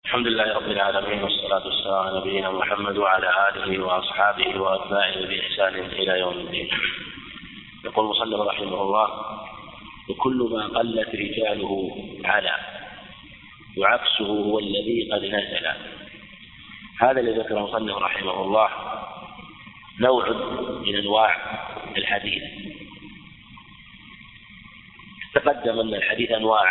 الحمد لله رب العالمين، والصلاة والسلام على نبينا محمد وعلى آله وأصحابه وأتباعه بإحسان إلى يوم الدين. يقول المصنف رحمه الله: وكل ما قلت رجاله على، وعكسه هو الذي قد نزل. هذا الذي ذكره المصنف رحمه الله نوع من أنواع الحديث. تقدم أن الحديث أنواع،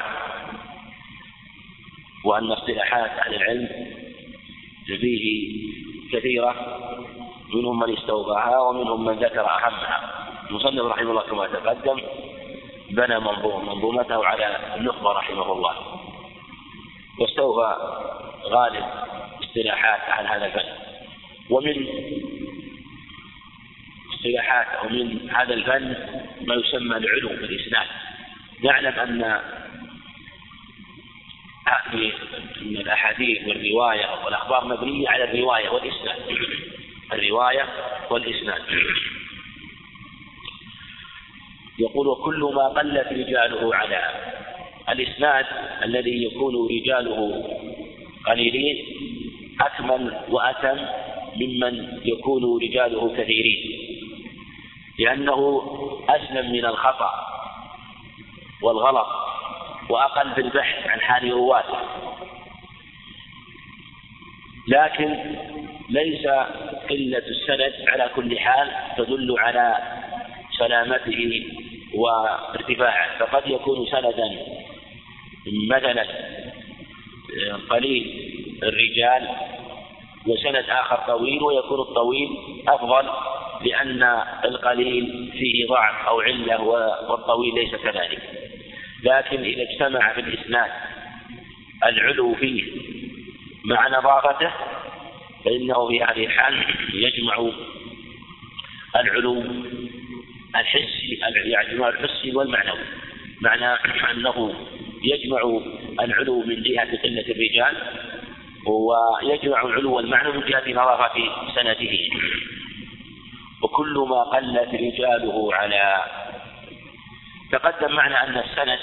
وأن اصطلاحات أهل العلم فيه كثيرة، منهم من استوفاها ومنهم من ذكر أهمها. المصنف رحمه الله كما تقدم بنى منظومته على النخبة رحمه الله، واستوفى غالب اصطلاحات أهل هذا الفن. ومن اصطلاحات أو من هذا الفن ما يسمى العلو في الإسناد. نعلم أن الأحاديث والرواية والأخبار مبنية على الرواية والإسناد. الرواية والإسناد. يقول: وكل ما قلت رجاله على. الإسناد الذي يكون رجاله قليلين أكمل وأتم ممن يكون رجاله كثيرين، لأنه أسلم من الخطأ والغلط وأقل في البحث عن حال رواته. لكن ليس قلة السند على كل حال تدل على سلامته وارتفاعه، فقد يكون سندا مثلا قليل الرجال وسند آخر طويل، ويكون الطويل أفضل لأن القليل فيه ضعف أو علة والطويل ليس كذلك. لكن إذا اجتمع في الإسناد العلو فيه مع نظافته فإنه في هذه الحال يجمع العلو الحسي، يجمع الحسي والمعنوي. معنى أنه يجمع العلو من جهة قلة الرجال، ويجمع العلو المعنوي من جهة نظافة سنده. وكل ما قلت رجاله على. تقدم معنا أن السند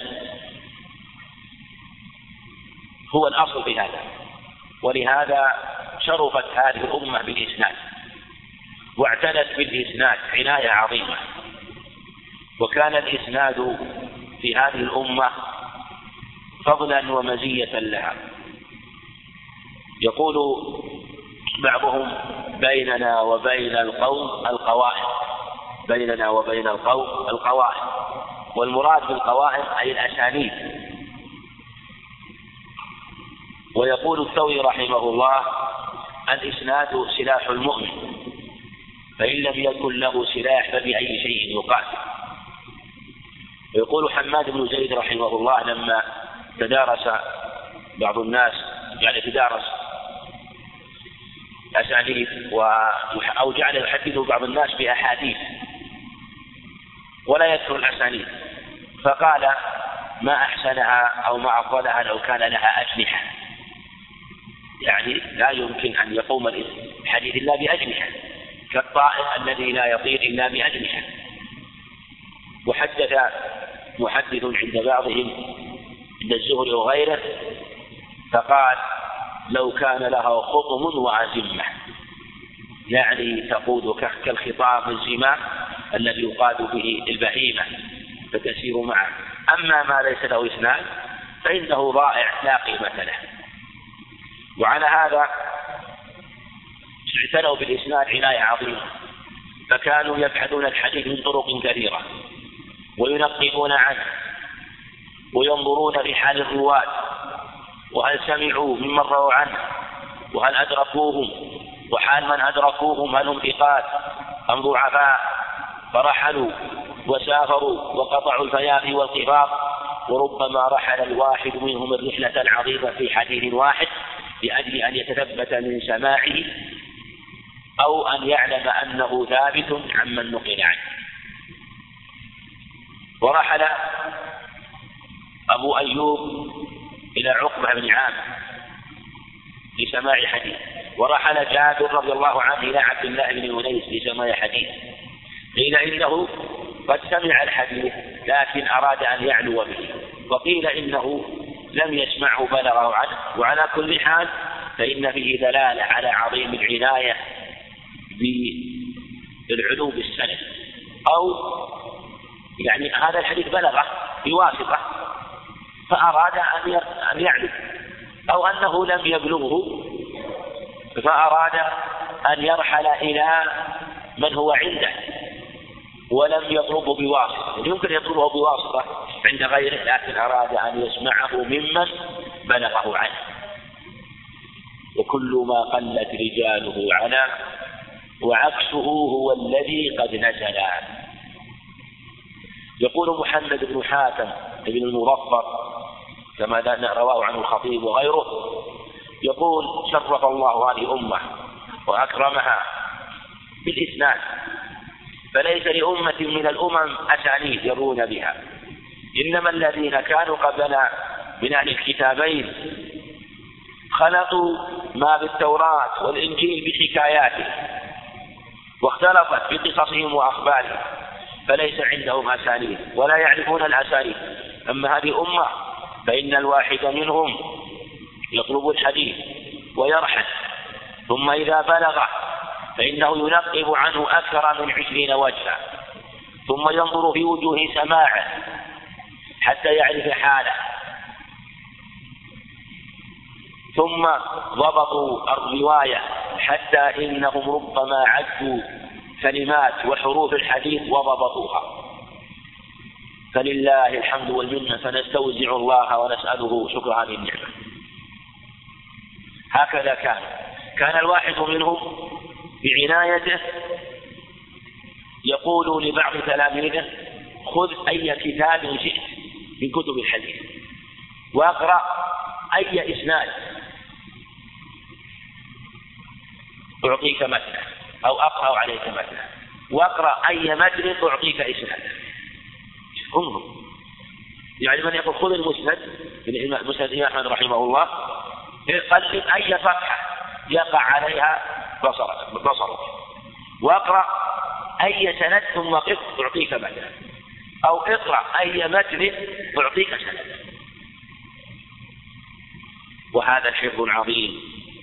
هو الأصل في هذا، ولهذا شرفت هذه الأمة بالإسناد واعتنت بالإسناد عناية عظيمة. وكان الإسناد في هذه الأمة فضلا ومزية لها. يقول بعضهم: بيننا وبين القوم القوائم. بيننا وبين القوم القوائم، والمراد بالقوائم أي الأسانيد. ويقول الثوري رحمه الله: الإسناد سلاح المؤمن، فإن لم يكن له سلاح فبأي شيء يقاتل. ويقول حماد بن زيد رحمه الله: لما تدارس بعض الناس تدارس أسانيد أو جعل يحدث بعض الناس بأحاديث ولا يذكر الأسانيد، فقال: ما أحسنها أو ما أفضلها لو كان لها أجنحة. يعني لا يمكن أن يقوم الحديث إلا بأجنحة، كالطائر الذي لا يطير إلا بأجنحة. وحدث محدث عند بعضهم عند الزهري وغيره فقال: لو كان لها خطم وعزمة، يعني تقود كالخطام الزمام الذي يقاد به البهيمة فتسير معه. أما ما ليس له إسناد فإنه ضائع لا قيمة له. وعلى هذا اعتنوا بالإسناد عناية عظيمة، فكانوا يبحثون الحديث من طرق كثيرة وينقبون عنه وينظرون في حال الرواة، وهل سمعوا ممن رووا عنه، وهل أدركوهم، وحال من أدركوهم هل هم ثقات أم ضعفاء، فرحلوا وسافروا وقطعوا الفيافي والقفاط. وربما رحل الواحد منهم الرحلة العظيمة في حديث واحد لأجل أن يتثبت من سماعه أو أن يعلم أنه ثابت عمن نقل عنه. ورحل أبو أيوب إلى عقبة بن عامر لسماع حديث، ورحل جابر رضي الله عنه إلى عبد الله بن أنيس لسماع حديث. قيل إنه قد سمع الحديث لكن أراد أن يعلو به، وقيل إنه لم يسمعه بلغه عنه وعلى كل حال فإن فيه دلالة على عظيم العناية بالعلو بالسند، أو يعني هذا الحديث بلغه بواسطة فأراد أن يعلو، أو أنه لم يبلغه فأراد أن يرحل إلى من هو عنده ولم يطلبه بواسطة. يمكن يطلبه بواسطة عند غيره، لكن أراد أن يسمعه ممن بلغه عنه. وكل ما قلت رجاله علا وعكسه هو الذي قد نزل. يقول محمد بن حاتم بن المظفر كما رواه عنه الخطيب وغيره، يقول: شرف الله هذه الأمة وأكرمها بالإسناد، فليس لأمة من الأمم أسانيد يرون بها، إنما الذين كانوا قبلنا من أهل الكتابين خلطوا ما بالتوراة والإنجيل بحكاياته واختلطت بقصصهم وأخبارهم، فليس عندهم أسانيد ولا يعرفون الأسانيد. أما هذه الأمة فإن الواحد منهم يطلب الحديث ويرحل، ثم إذا بلغ فإنه ينقب عنه أكثر من 20 وجها، ثم ينظر في وجوه سماعه حتى يعرف حاله، ثم ضبطوا الرواية حتى إنهم ربما عدوا كلمات وحروف الحديث وضبطوها. فلله الحمد والمنة، فنستوزع الله ونسأله شكر هذه النعمة. هكذا كان الواحد منهم بعنايته يقول لبعض تلاميذه: خذ أي كتاب شئت من كتب الحديث واقرأ أي إسناد أعطيك متنه، أو أقرأ عليك متنه، واقرأ أي متن أعطيك إسناده. انظر، يعني من يقول خذ المسند من مسند الإمام أحمد رحمه الله، قلب أي صفحة يقع عليها بصرك، واقرأ أي سند ثم قف أعطيك متنه، أو اقرأ أي متن أعطيك سند. وهذا حفظ عظيم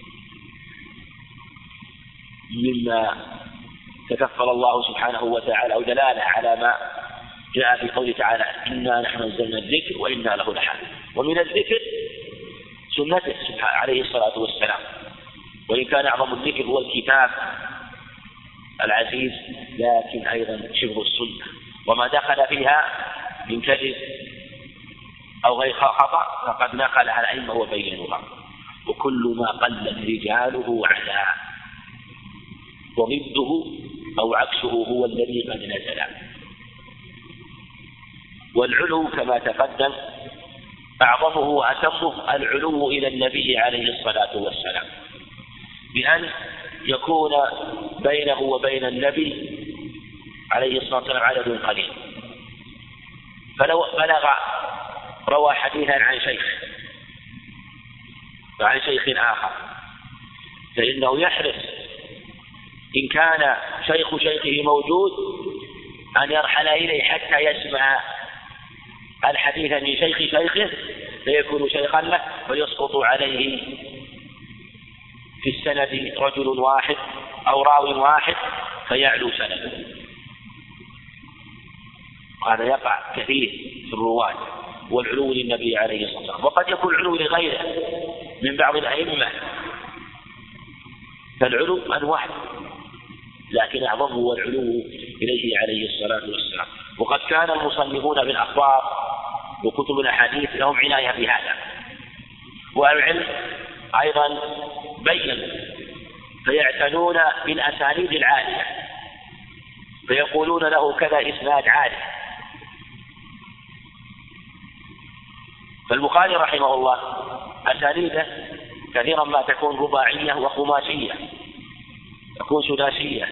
مما تكفل الله سبحانه وتعالى، أو دلالة على ما جاء في قوله تعالى: إنا نحن نزلنا الذكر وإنا له لحافظون. ومن الذكر سنته عليه الصلاة والسلام، وإن كان أعظم الذكر هو الكتاب العزيز، لكن أيضا شبه السنة وما دخل فيها من كذب أو غير خطأ فقد نقلها الأئمة وبينوها. وكل ما قلت رجاله علا، وضده أو عكسه هو الذي قد نزل. والعلو كما تقدم أعظمه وأتمه العلو إلى النبي عليه الصلاة والسلام، بأن يكون بينه وبين النبي عليه الصلاة والسلام عدد قليل. فلو بلغ روى حديثا عن شيخ آخر فإنه يحرص إن كان شيخ شيخه موجود أن يرحل إليه حتى يسمع الحديث من شيخ شيخه، فيكون شيخا له ويسقط عليه في السند رجل واحد أو راو واحد فيعلو سنده. وهذا يقع كثير في الرواة، والعلو للنبي عليه الصلاة والسلام، وقد يكون العلو لغيره من بعض الأئمة، فالعلو أنواع، لكن أعظمه هو العلو إليه عليه الصلاة والسلام. وقد كان المصنفون بالأخبار وكتب الأحاديث لهم عناية بهذا، والعلم أيضا بينوا فيعتنون بالأسانيد العالية، فيقولون له كذا إسناد عالي. فالبخاري رحمه الله أسانيده كثيرا ما تكون رباعية وخماسية، تكون سداسية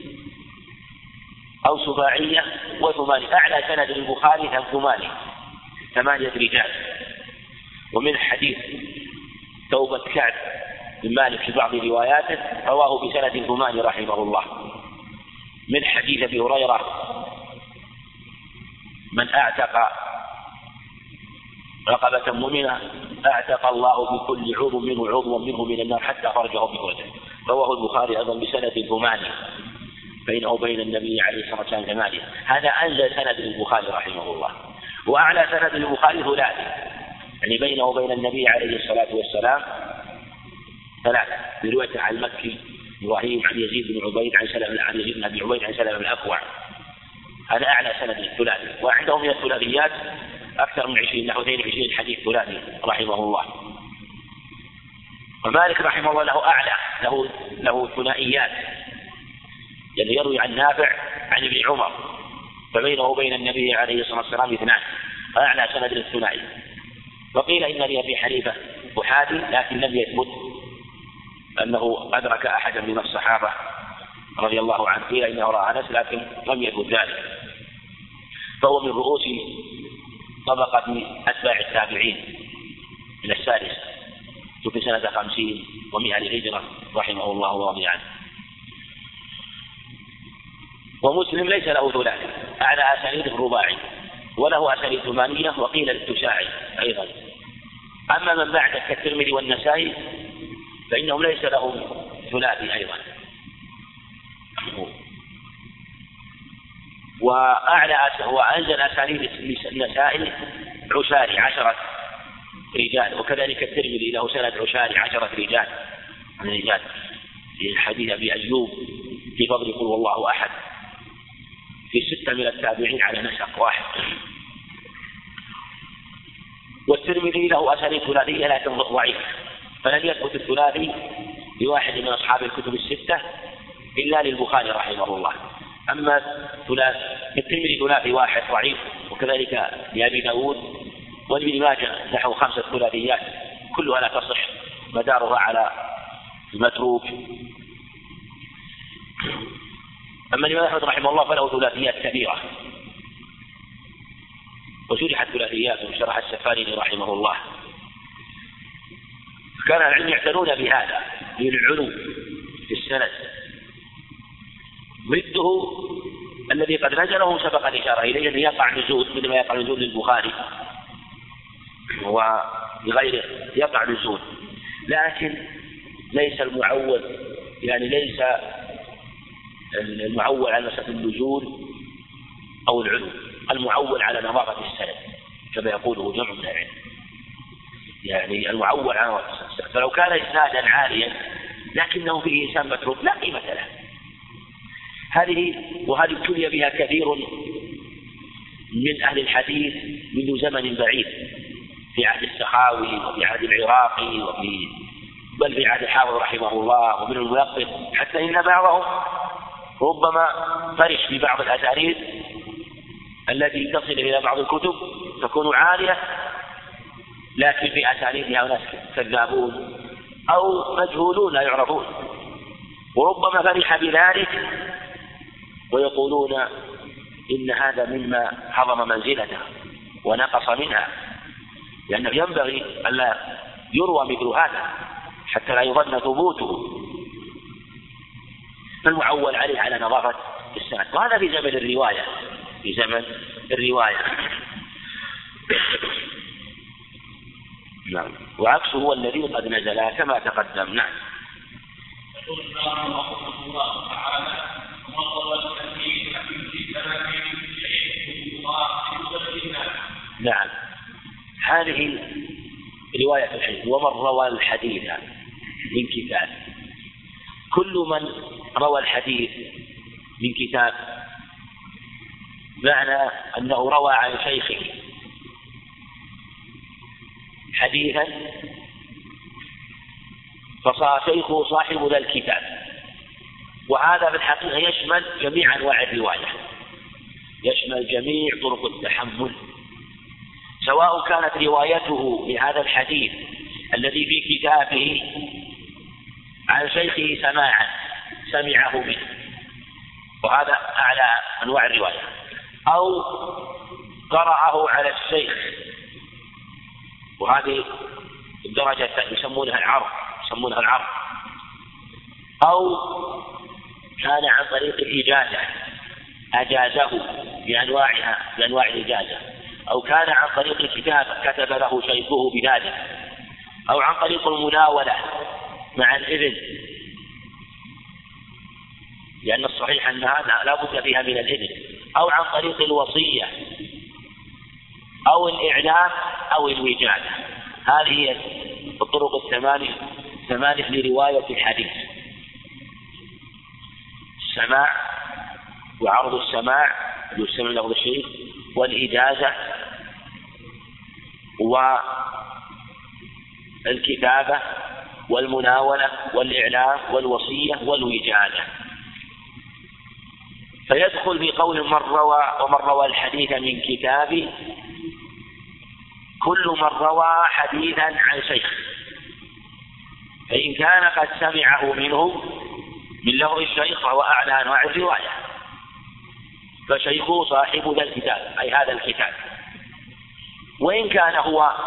أو سباعية وثمانية. أعلى سند البخاري 8 رجال. ومن حديث توبة كعب بن مالك في بعض رواياته رواه بسند 8 رحمه الله. من حديث أبي هريرة: من أعتق رقبة مؤمنة أعتق الله بكل عضو منه عضوا منه من النار حتى خرجه بقوته. رواه البخاري أيضا بسند ثمانية بينه وبين النبي عليه الصلاة والسلام ثمانية. هذا أنزل سند البخاري رحمه الله. وأعلى سند البخاري ثلاثي، يعني بينه وبين النبي عليه الصلاة والسلام ثلاثة، برواية عن المكي إبراهيم عن يزيد بن عبيد عن يزيد بن أبي عبيد عن سلمة بن الأكوع. هذا أعلى سند الثلاثي. وعندهم من الثلاثيات أكثر من 20 نحو 22 حديث ثلاثي رحمه الله. ومالك رحمه الله له أعلى له ثنائيات، يعني يروي عن نافع عن ابن عمر، فبينه وبين النبي عليه الصلاة والسلام اثنان، أعلى سند الثنائي. وقيل إن لأبي حنيفة أحادي، لكن لم يثبت أنه أدرك أحدا من الصحابة رضي الله عنه، قيل إنه رأى أنس لكن لم يثبت ذلك. فهو من رؤوس طبقة أتباع التابعين من السادسة، في سنة 50 و100 للهجرة رحمه الله ورضي عنه. ومسلم ليس له ثلاثي، أعلى أسانيد الرباعي، وله أسانيد ثمانية وقيل للتساعي أيضا. أما من بعد كالترمذي والنسائي فإنهم ليس لهم ثلاثي أيضا. وأنزل أسانيد النسائي عشاري 10 رجال، وكذلك الترمذي له سند عشاري 10 رجال من الرجال، في حديث أبي أيوب في فضل قل هو الله أحد، في 6 من التابعين على نسق واحد. والترمذي له أسانيد ثلاثية لكن ضعيف، فلم يثبت الثلاثي لواحد من أصحاب الكتب الستة إلا للبخاري رحمه الله. أما الترمذي ثلاثي واحد ضعيف، وكذلك لأبي داود وابن ماجه نحو 5 ثلاثيات كلها لا تصح، مدارها على المتروك. أما الإمام أحمد رحمه الله فله ثلاثيات كبيرة، وشرحت ثلاثيات وشرح السفاريني رحمه الله. كان العلم يعتنون بهذا للعلو في السند. ضده الذي قد نزله سبق الإشارة إليه أن يقع نزول مثل ما يقع نزول للبخاري ولغيره، يقع نزول، لكن ليس المعول، يعني ليس المعول على مسألة النزول أو العلو، المعول على نظافة السند كما يقوله جمع من العلم، يعني المعول على نظافة السند. فلو كان إسنادا عاليا لكنه فيه إنسان متروك لا قيمة له. وهذه ابتلي بها كثير من أهل الحديث منذ زمن بعيد، في عهد السخاوي وفي عهد العراقي بل في عهد الحافظ رحمه الله ومن الملقب، حتى إن بعضهم ربما فرش في بعض الأسانيد التي تصل إلى بعض الكتب تكون عالية، لكن في أسانيدها ناس كذابون أو مجهولون لا يعرفون، وربما فرح بذلك ويقولون إن هذا مما حظم منزلته ونقص منها، لأنه ينبغي ألا يروى مثل هذا حتى لا يظن ثبوته، المعول عليه على نظافة السند. وهذا في زمن الرواية، في زمن الرواية. نعم. وعكسه هو الذي قد نزل كما تقدم. نعم. نعم. هذه رواية الحديث. ومن روى الحديث من كتاب، كل من روى الحديث من كتاب معنى أنه روى عن شيخه حديثا فصار شيخه صاحب ذا الكتاب، وهذا في الحقيقة يشمل جميع أنواع الرواية، يشمل جميع طرق التحمل، سواء كانت روايته لهذا الحديث الذي في كتابه عن شيخه سماعا سمعه منه، وهذا أعلى أنواع الرواية، أو قرأه على الشيخ، وهذه الدرجة يسمونها العرض، أو كان عن طريق الإجازة أجازه بأنواع الإجازة، أو كان عن طريق الكتاب كتب له شيخه بذلك أو عن طريق المناولة مع الإذن، لأن الصحيح أنها لا بد فيها من الإذن، أو عن طريق الوصية أو الإعلام أو الوجادة. هذه هي الطرق الثمانية لرواية الحديث: السماع وعرض السماع يستمع لفظ الشيخ، والإجازة، والكتابة، والمناولة، والإعلام، والوصية، والوجادة. فيدخل في قول ومن روى الحديث من كتابه كل من روى حديثا عن شيخ، فإن كان قد سمعه منه من لفظ الشيخ فهو أعلى أنواع الرواية، فشيخه صاحب ذا الكتاب أي هذا الكتاب. وإن كان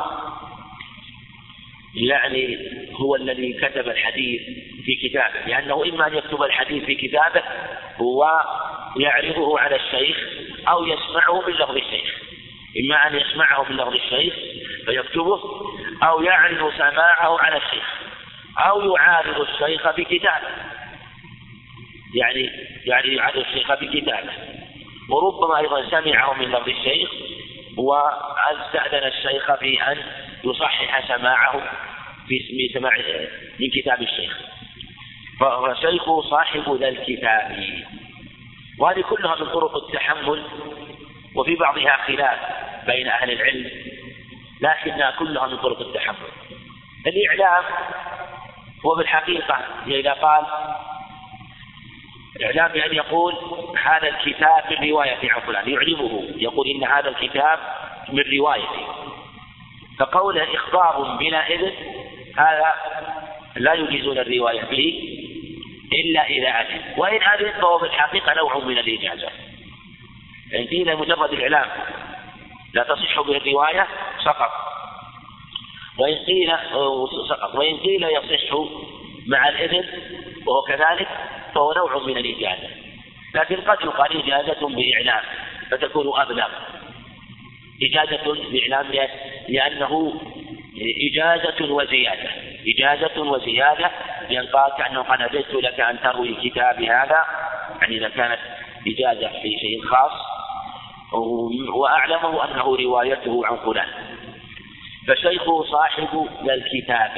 هو الذي كتب الحديث في كتابه، لأنه إما أن يكتب الحديث في كتابه هو يعرضه على الشيخ أو يسمعه من لفظ الشيخ، إما أن يسمعه من لفظ الشيخ فيكتبه، أو يعرض سماعه على الشيخ، أو يعارض الشيخ بكتابه، يعني يعارض الشيخ بكتابه. وربما أيضا سمعه من لفظ الشيخ واستأذن الشيخ في أن يصحح سماعه في سماع من كتاب الشيخ، فالشيخ صاحب ذا الكتاب. وهذه كلها من طرق التحمل، وفي بعضها خلاف بين أهل العلم، لكنها كلها من طرق التحمل. الإعلام هو بالحقيقة إذا قال الإعلام بأن يقول هذا الكتاب من رواية عن فلان، يعلمه يقول إن هذا الكتاب من روايته، فقوله إخبار بلا إذن هذا لا يجيزون الرواية به إلا إذا أذن، وإن أذن فهو بالحقيقة نوع من الإجازة. إن قيل مجرد الإعلام لا تصح به الرواية سقط، وإن قيل يصح مع الإذن وهو كذلك فهو نوع من الإجازة. لكن قد يقال إجازة بإعلام فتكون أبلغ، إجازة بإعلام لأنه إجازة وزيادة، ينقال كأنه قد أجزت لك أن تروي كتابي هذا، يعني إذا كانت إجازة في شيء خاص، وأعلمه أنه روايته عن فلان. فشيخه صاحب ذا الكتاب.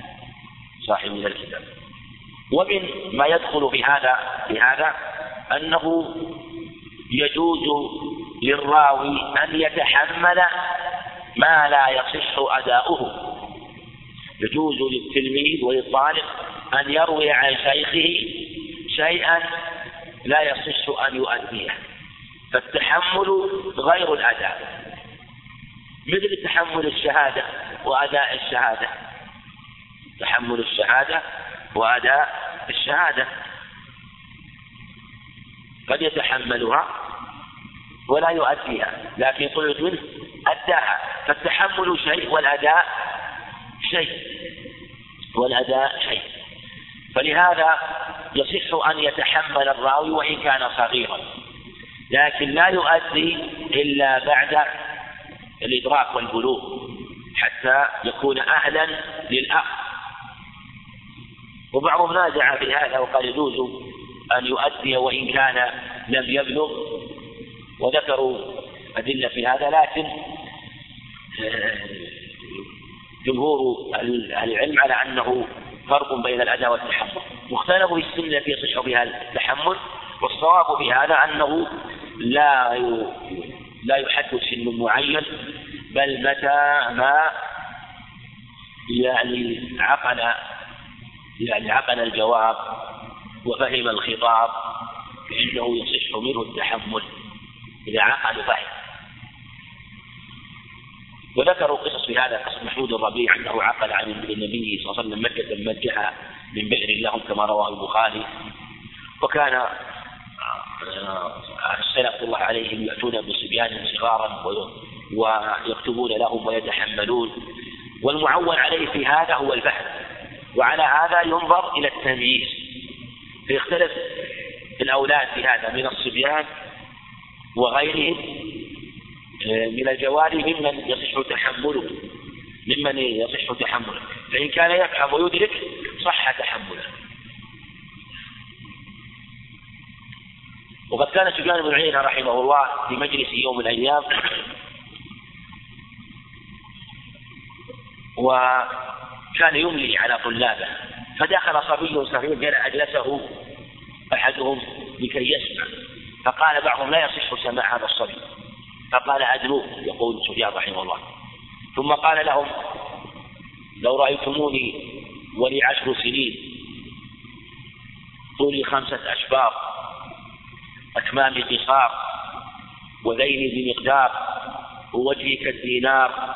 ومن ما يدخل في هذا أنه يجوز للراوي أن يتحمل ما لا يصح أداؤه. يجوز للتلميذ وللطالب أن يروي عن شيخه شيئا لا يصح أن يؤديه، فالتحمل غير الأداء، مثل تحمل الشهادة وأداء الشهادة. تحمل الشهادة وأداء الشهادة قد يتحملها ولا يؤديها، لكن طلب منه أداها، فالتحمل شيء والأداء شيء. فلهذا يصح أن يتحمل الراوي وإن كان صغيرا، لكن لا يؤدي إلا بعد الإدراك والبلوغ حتى يكون أهلا للأخذ. وبعضهم نازع في هذا وقال يجوز أن يؤدي وإن كان لم يبلغ، وذكروا أدلة في هذا، لكن جمهور العلم على أنه فرق بين الأداء والتحمل، واختلفوا في السن التي يصح بها التحمل، والصواب في هذا أنه لا يحدد سن معين، بل متى ما عقل الجواب وفهم الخطاب فإنه يصح منه التحمل إذا عقل فهم. وذكروا قصص في هذا، قصة محمود الربيع أنه عقل عن النبي صلى الله عليه وسلم مكة مجها من بئر لهم كما رواه البخاري. وكان السلف الله عليهم يأتون بصبيان صغارا ويكتبون لهم ويتحملون، والمعول عليه في هذا هو الفهم، وعلى هذا ينظر إلى التمييز، فيختلف الأولاد في هذا من الصبيان وغيرهم من الجواري ممن يصح تحمله ممن يصح تحمله، فإن كان يفهم ويدرك صح تحمله. وقد كان سفيان بن عيينة رحمه الله في مجلس يوم من الأيام وكان يملي على طلابه، فدخل صبي صغير جاء أجلسه أحدهم لكي يسمع، فقال بعضهم لا يصح سماع هذا الصبي، فقال أدنوه، يقول سفيان رحمه الله. ثم قال لهم لو رأيتموني ولي 10 سنين طولي 5 أشبار أكمامي قصار وذيلي بمقدار ووجهي كالدينار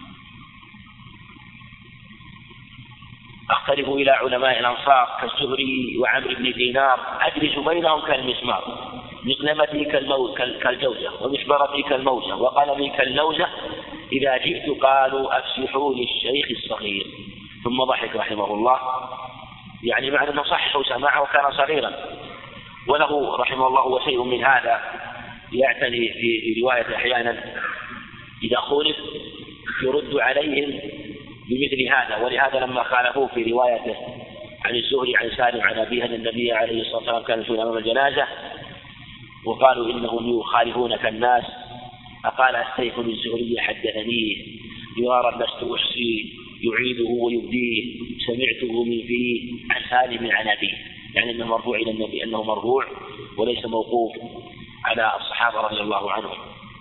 أختلف إلى علماء الأنصار كالزهري وعمرو بن دينار أجلس بينهم كالمسمار مقلمتي كالجوزة ومشبرتي كالموزة وقلمي كاللوزة إذا جئت قالوا أفسحوا للشيخ الصغير. ثم ضحك رحمه الله، يعني معنى أنه صحوا سماعه وكان صغيرا. وله رحمه الله وشيء من هذا يعتني في رواية أحيانا إذا خولف يرد عليهم بمثل هذا. ولهذا لما خالفوه في روايته عن الزهري عن سالم عن أبيه أن النبي عليه الصلاة والسلام كان يصلي أمام الجنازة وقالوا إنهم يخالفونك الناس، فقال السيف للزهري حدثنيه جوارا لست أحصيه يعيده ويبديه سمعته من فيه عن سالم عن أبيه، يعني أنه مرفوع إلى النبي، أنه مرفوع وليس موقوف على الصحابة رضي الله عنهم.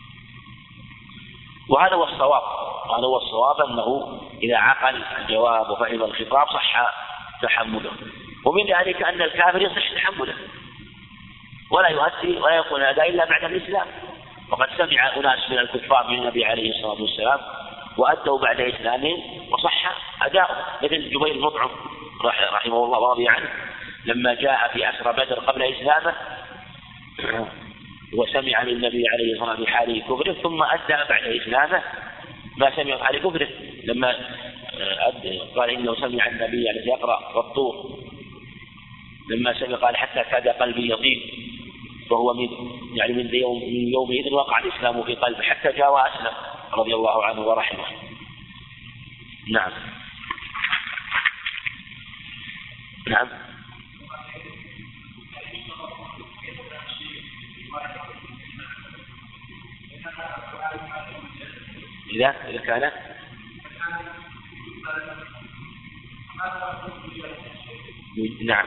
وهذا هو الصواب، وهذا هو الصواب أنه إذا عقل الجواب وفهم الخطاب صح تحمله. ومن ذلك أن الكافر يصح تحمله ولا يؤدي ولا يكون هذا إلا بعد الإسلام. وقد سمع أناس من الكفار من النبي عليه الصلاة والسلام وأدوا بعد إسلامهم وصح أداؤه، مثل جبير المطعم رحمه الله ورضي عنه لما جاء في أسرى بدر قبل إسلامه وسمع من النبي عليه الصلاة والسلام بحاله كفره ثم أدى بعد إسلامه ما سمع بحاله كفره لما قال إنه سمع النبي الذي يقرأ والطور لما سمع قال حتى كاد قلبي يطيب، فهو من يومئذ وقع الإسلام في قلبه حتى جاء وأسلم رضي الله عنه ورحمه. نعم. نعم. إذا كان نعم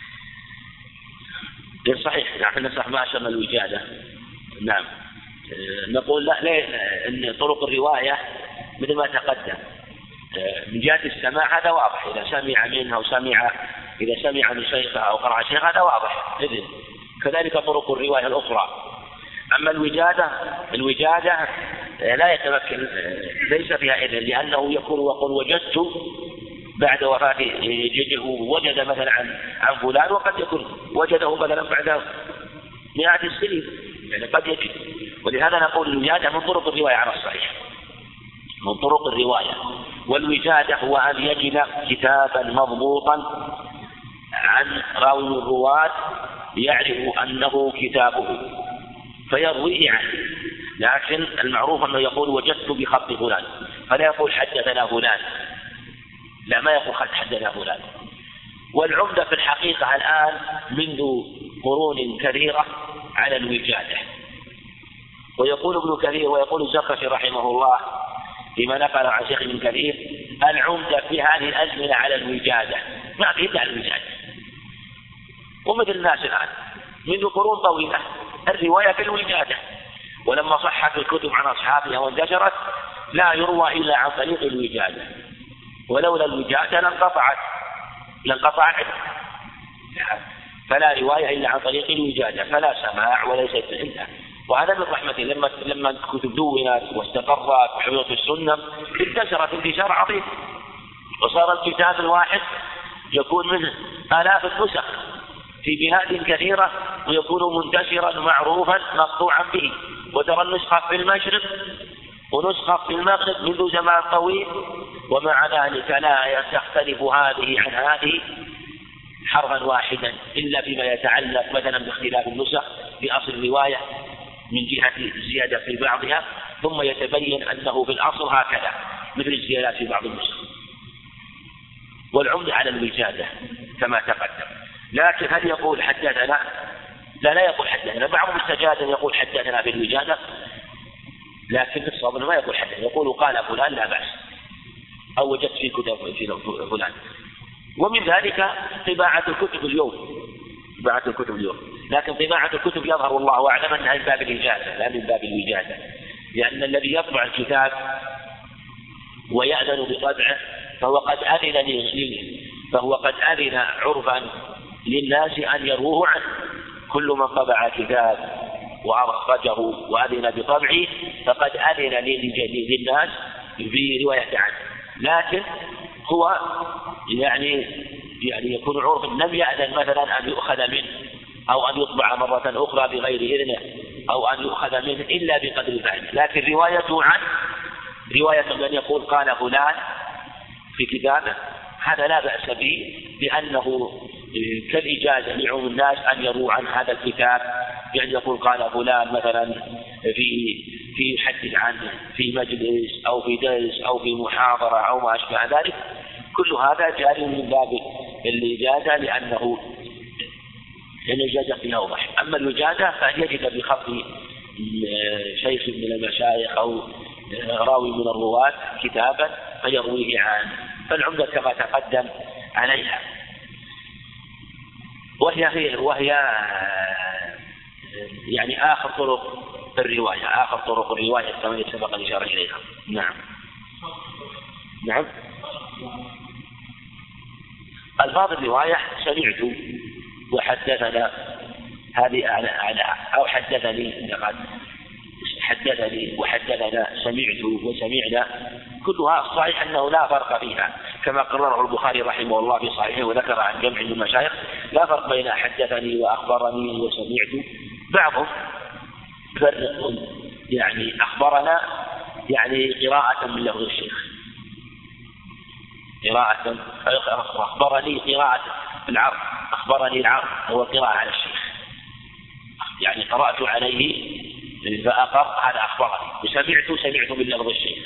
صحيح، نحن نصح ما أشرنا الوجادة. نعم نقول لا إن طرق الرواية مثل ما تقدم من جهة السماع هذا واضح، إذا سمع منها إذا سمع من شيخها أو قرأ شيخ هذا واضح إذن. كذلك طرق الرواية الأخرى. أما الوجادة لا يتمكن ليس فيها إذن، لأنه يقول وقل وجدت بعد وفاة جده وجد مثلا عن فلان، وقد يكون وجده مثلا بعد 100 السنين، يعني قد يجد. ولهذا نقول الوجادة من طرق الرواية على الصحيح، من طرق الرواية. والوجادة هو أن يجد كتابا مضبوطا عن راوي من الرواة يعرف أنه كتابه فيرويه عنه، لكن المعروف أنه يقول وجدت بخط فلان، فلا يقول حدثنا فلان، لا ما يقول حدثنا فلان. والعمدة في الحقيقة الآن منذ قرون كثيرة على الوجادة. ويقول ابن كثير ويقول الزركشي رحمه الله فيما نقل عن شيخ ابن كثير العمدة في هذه الأزمنة على الوجادة، ما في إلا الوجادة. ومثل الناس الآن منذ قرون طويلة الرواية في الوجادة، ولما صحت الكتب عن أصحابها وانتشرت لا يروى إلا عن طريق الوجادة، ولولا الوجادة لانقطع فلا رواية إلا عن طريق الوجادة، فلا سماع وليس إلا. وهذا من رحمته لما الكتب دونت واستقرت وحفظت السنة انتشرت انتشار عظيم، وصار الكتاب الواحد يكون منه آلاف النسخ في بلاد كثيرة ويكون منتشرا معروفا مقطوعا به. وترى النسخة في المشرق ونسخة في المغرب منذ زمان طويل، ومع ذلك لا تختلف هذه عن هذه حرفا واحدا إلا فيما يتعلق مثلا باختلاف النسخ في أصل الرواية من جهة الزيادة في بعضها، ثم يتبين أنه في الأصل هكذا. مثل الزيادات في بعض النسخ، والعمدة على الوجادة كما تقدم. لكن هل يقول حدثنا؟ لا يقول حدثنا. بعضهم استجاد أن يقول حدثنا بالوجادة، لكن الصواب ما يقول حدثنا، يقول قال فلان لا بأس، أو وجدت في كتب فلان. ومن ذلك طباعة الكتب اليوم، لكن طباعة الكتب يظهر والله أعلم أنها من باب الإجازة لا من باب الوجادة، لأن الذي يطبع الكتاب ويأذن بطبعه فهو قد أذن عرفا للناس أن يروه عنه. كل من طبع كتاب وأخرجه وأذن بطبعه فقد أذن للناس برواية عنه، لكن هو يعني يكون عرف لم يأذن مثلا أن يؤخذ منه أو أن يطبع مرة أخرى بغير إذنه أو أن يؤخذ منه إلا بقدر فعله. لكن روايته عنه رواية من يقول قال فلان في كتابه هذا لا بأس به، لأنه كالإجازة لعموم الناس أن يرووا عن هذا الكتاب، يعني يقول قال فلان مثلا في يحدث عنه في مجلس أو في درس أو في محاضرة أو ما أشبه ذلك، كل هذا جاري من باب الإجازة، لأن الإجازة فيها أوضح. أما الوجادة فأن يجد بخط شيخ من المشايخ أو راوي من الرواة كتابا فيرويه عنه، فالعمدة كما تقدم عليها، وهي يعني آخر طرق الرواية كما سبق الإشارة إليها. نعم. ألفاظ الرواية سمعت وحدثنا، هذه أعلى، أو حدثني وحدثنا، سمعت وسمعنا، كلها الصحيح أنه لا فرق فيها كما قرره البخاري رحمه الله في صحيحه وذكر عن جمع من المشايخ لا فرق بين حدثني وأخبرني وسمعت. بعضهم فرق يعني أخبرنا يعني قراءة من لفظ الشيخ، أخبرني قراءة العرض، أخبرني العرض هو قراءة على الشيخ، يعني قرأت عليه فأقر هذا أخبرني، وسمعت من لفظ الشيخ.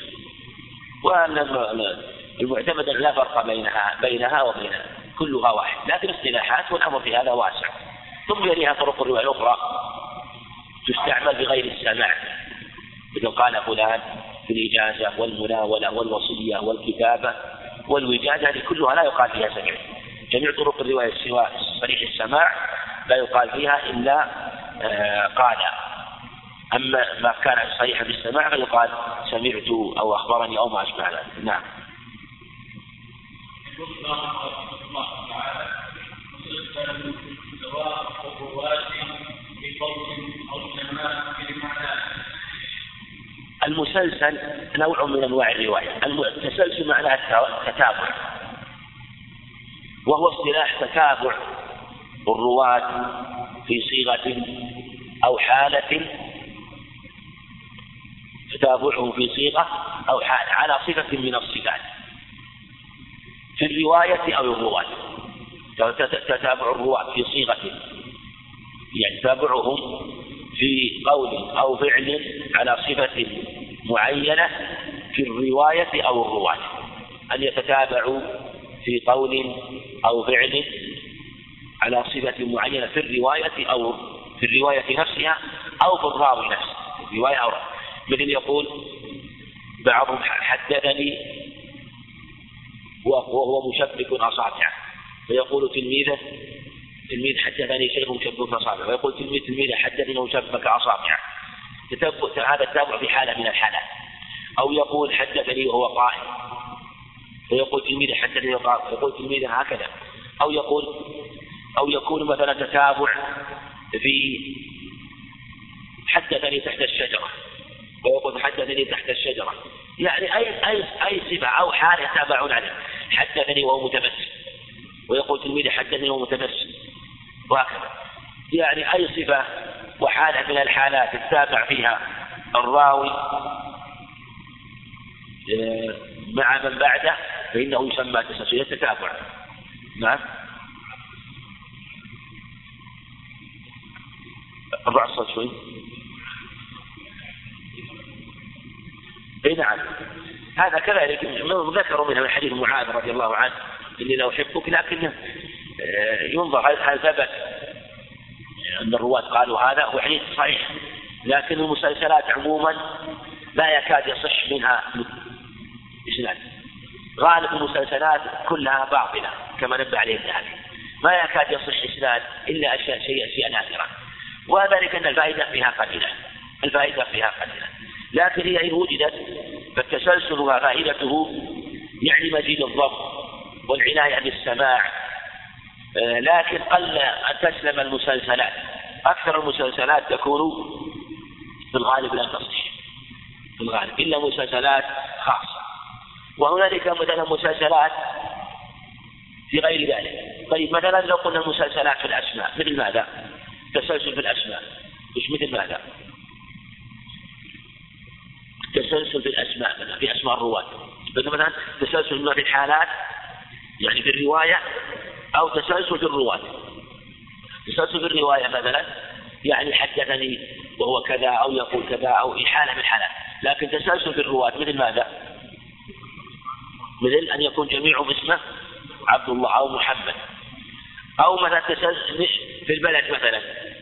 والمعتمد لا فرق بينها وبينها، كلها واحد، لكن اصطلاحات والأمر في هذا واسع. ثم يليها طرق الرواية الأخرى تستعمل بغير السماع، مثل قال فلان في الإجازة والمناولة والوصية والكتابة والوجادة، هذه كلها لا يقال فيها سمعت. جميع طرق الرواية سواء صريح السماع لا يقال فيها إلا قال، أما ما كان صريحا بالسماع فيقال سمعت أو أخبرني أو ما أشبه ذلك. نعم. المسلسل نوع من أنواع الرواية. التسلسل معناه التتابع، وهو اصطلاح تتابع الرواة في صيغة أو حالة، تتابعهم في صيغة أو حالة على صفة من الصفات في الرواية أو الرواة. تتابع الرواة في صيغة يعني تتابعهم في قول أو فعل على صفة معينة في الرواية أو الرواة، أن يتتابعوا في قول أو فعل على صفة معينة في الرواية أو في الرواية نفسها أو في الراوي نفسه، الرواية أو مثل يقول بعضهم حدثني وهو مشبك أصابعه، فيقول تلميذ حدثني شيخ مشبك أصابعه، ويقول تلميذ حدثني وشبك أصابعه. هذا التابع في حالة من الحالات. أو يقول حدثني وهو قائم، فيقول تلميذ حدثني وقائم، يقول تلميذ هكذا. أو يكون مثلا تتابع في حدثني تحت الشجرة، ويقول حدثني تحت الشجرة، يعني أي صفة أو حال يتابعون عليه. حدثني وهو متبسم، ويقول تلميذ حدثني وهو متبسم، وهكذا. يعني أي صفة وحالة من الحالات التابع فيها الراوي مع من بعده فإنه يسمى تسلسل التتابع. نعم. ارفع الصوت شوي. نعم. هذا كذلك ذكروا منها من حديث معاذ رضي الله عنه إني لا أحبك، لكن ينظر هل ثبت أن الرواة قالوا هذا، وحديث صحيح. لكن المسلسلات عموما لا يكاد يصح منها إسناد، غالب المسلسلات كلها باطلة كما نبه عليه الذهبي، ما يكاد يصح إسناد إلا أشياء نادرة، وذلك أن الفائدة فيها قليلة. لكن هي إن وجدت فالتسلسل وفائدته يعني مزيد الضبط والعناية بالسماع. لكن قل أن تسلم المسلسلات، أكثر المسلسلات تكون في الغالب لا تصح في الغالب إلا مسلسلات خاصة، وهنالك مثلا مسلسلات في غير ذلك. طيب مثلا لو قلنا المسلسلات في الأسماء مثل ماذا؟ تسلسل في الأسماء مثل ماذا؟ تسلسل في الأسماء في أسماء الرواة، مثلا تسلسل في الحالات يعني في الرواية، أو تسلسل في الرواة. تسلسل في الرواية مثلا يعني حدثني وهو كذا أو يقول كذا أو حالة من الحالات. لكن تسلسل في الرواة مثل ماذا؟ مثل أن يكون جميعهم اسمه عبد الله أو محمد، أو مثلا تسلسل في البلد مثلا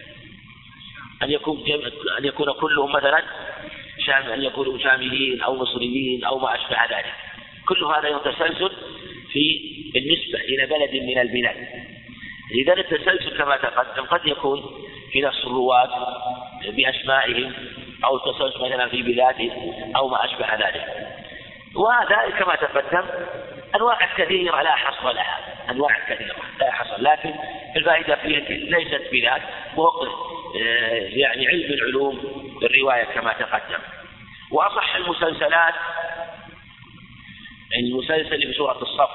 أن يكون كلهم مثلا أن يكونوا شاميين أو مصريين أو ما أشبه ذلك. كل هذا يتسلسل بالنسبة إلى بلد من البلاد. إذا التسلسل كما تقدم قد يكون في نفس الرواة بأسمائهم، أو التسلسل مثلا في بلادهم أو ما أشبه ذلك. وهذا كما تقدم أنواع كثيرة لا حصر لها، لكن الفائدة فيه ليست بذات موقف يعني علم العلوم الرواية كما تقدم. وأصح المسلسلات المسلسل بسورة الصف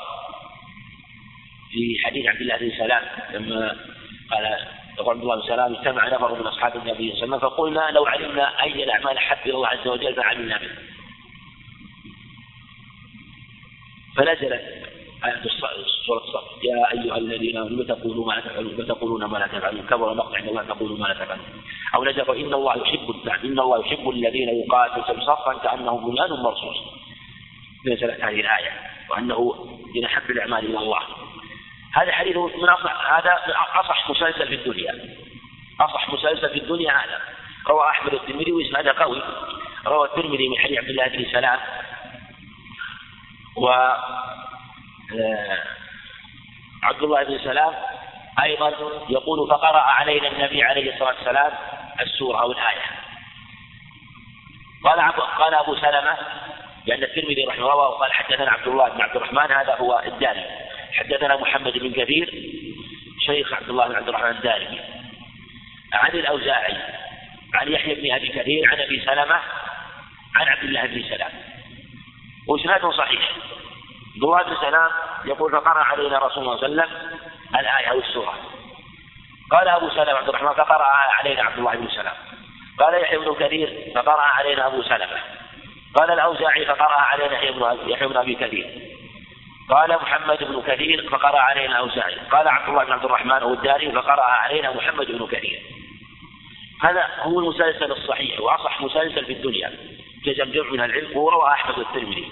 في حديث عبد الله بن سلام لما قال عبد الله بن سلام اجتمع نفر من أصحاب النبي صلى الله عليه وسلم فقلنا لو علمنا أي الأعمال أحب إلى الله عز وجل فعملنا به. فنزلت آية سورة الصف يا أيها الذين آمنوا تقولون ما لا تفعلون كبر مقتا عند الله تقولون ما لا تفعلون. أو نزلت إن الله يحب الذين يقاتلون صفا كأنهم بنيان مرصوص. نزلت هذه الآية وأنه من أحب الأعمال إلى الله. هذا حديث من هذا أصح مسلسل في الدنيا، هذا روى أحمد الترمذي وإسناده قوي. روى الترمذي من حديث عبد الله بن سلام، وعبد الله بن سلام أيضا يقول فقرأ علينا النبي عليه الصلاة والسلام السورة أو الآية. قال أبو سلمة لأن الترمذي رحمه الله وقال حدثنا عبد الله بن عبد الرحمن هذا هو الدارمي، حدثنا محمد بن كثير شيخ عبد الله بن عبد الرحمن الدارمي عن الأوزاعي عن يحيى بن أبي كثير عن أبي سلمة عن عبد الله بن سلام، وإسناده صحيح. عبد الله بن سلام يقول فقرأ علينا رسول الله صلى الله عليه وسلم الآية أو السورة. قال أبو سلمة عبد الرحمن فقرأ علينا عبد الله بن سلام. قال يحيى بن كثير فقرأ علينا أبو سلمة. قال الأوزاعي فقرأ علينا يحيى بن أبي كثير. قال محمد بن كثير فقرأ علينا الأوزاعي. قال عبد الله بن عبد الرحمن والدارمي فقرأ علينا محمد بن كثير. هذا هو المسلسل الصحيح وأصح مسلسل في الدنيا جزم جمع من العلم، وروى أحمد الترمذي.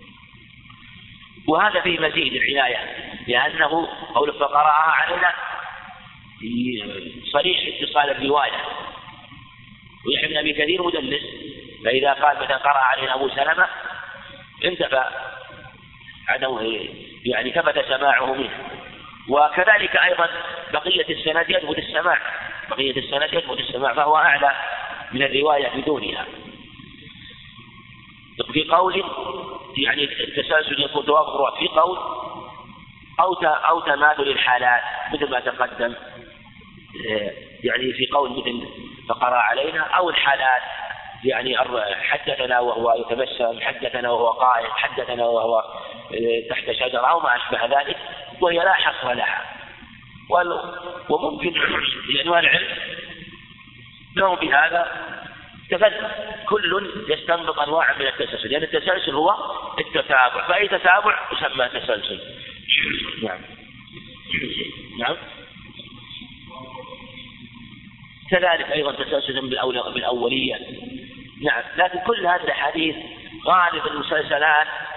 وهذا فيه مزيد العناية لأنه قول فقرأها علينا صريح اتصال الرواية، ويحيى بن أبي كثير مدلس، فإذا قال مثلا قرأ علينا أبو سلمة انتفى عنه يعني ثبت سماعه منه. وكذلك أيضا بقية السند يثبت السماع فهو أعلى من الرواية بدونها. في قول يعني التسلسل يكون توافق في قول أو تماثل الحالات مثل ما تقدم، يعني في قول مثل فقرأ علينا، أو الحالات يعني حدثنا وهو يتبسم، حدثنا وهو قائم، حدثنا وهو تحت شجرة أو ما أشبه ذلك، وهي لا حصر لها. وممكن لأنواع العلم لهم بهذا تفرد كل يستنبط أنواع من التسلسل، لأن التسلسل هو التتابع، فأي تتابع يسمى تسلسل. نعم كذلك أيضا تسلسل بالأولية. نعم، لكن كل هذه الحديث غالب المسلسلات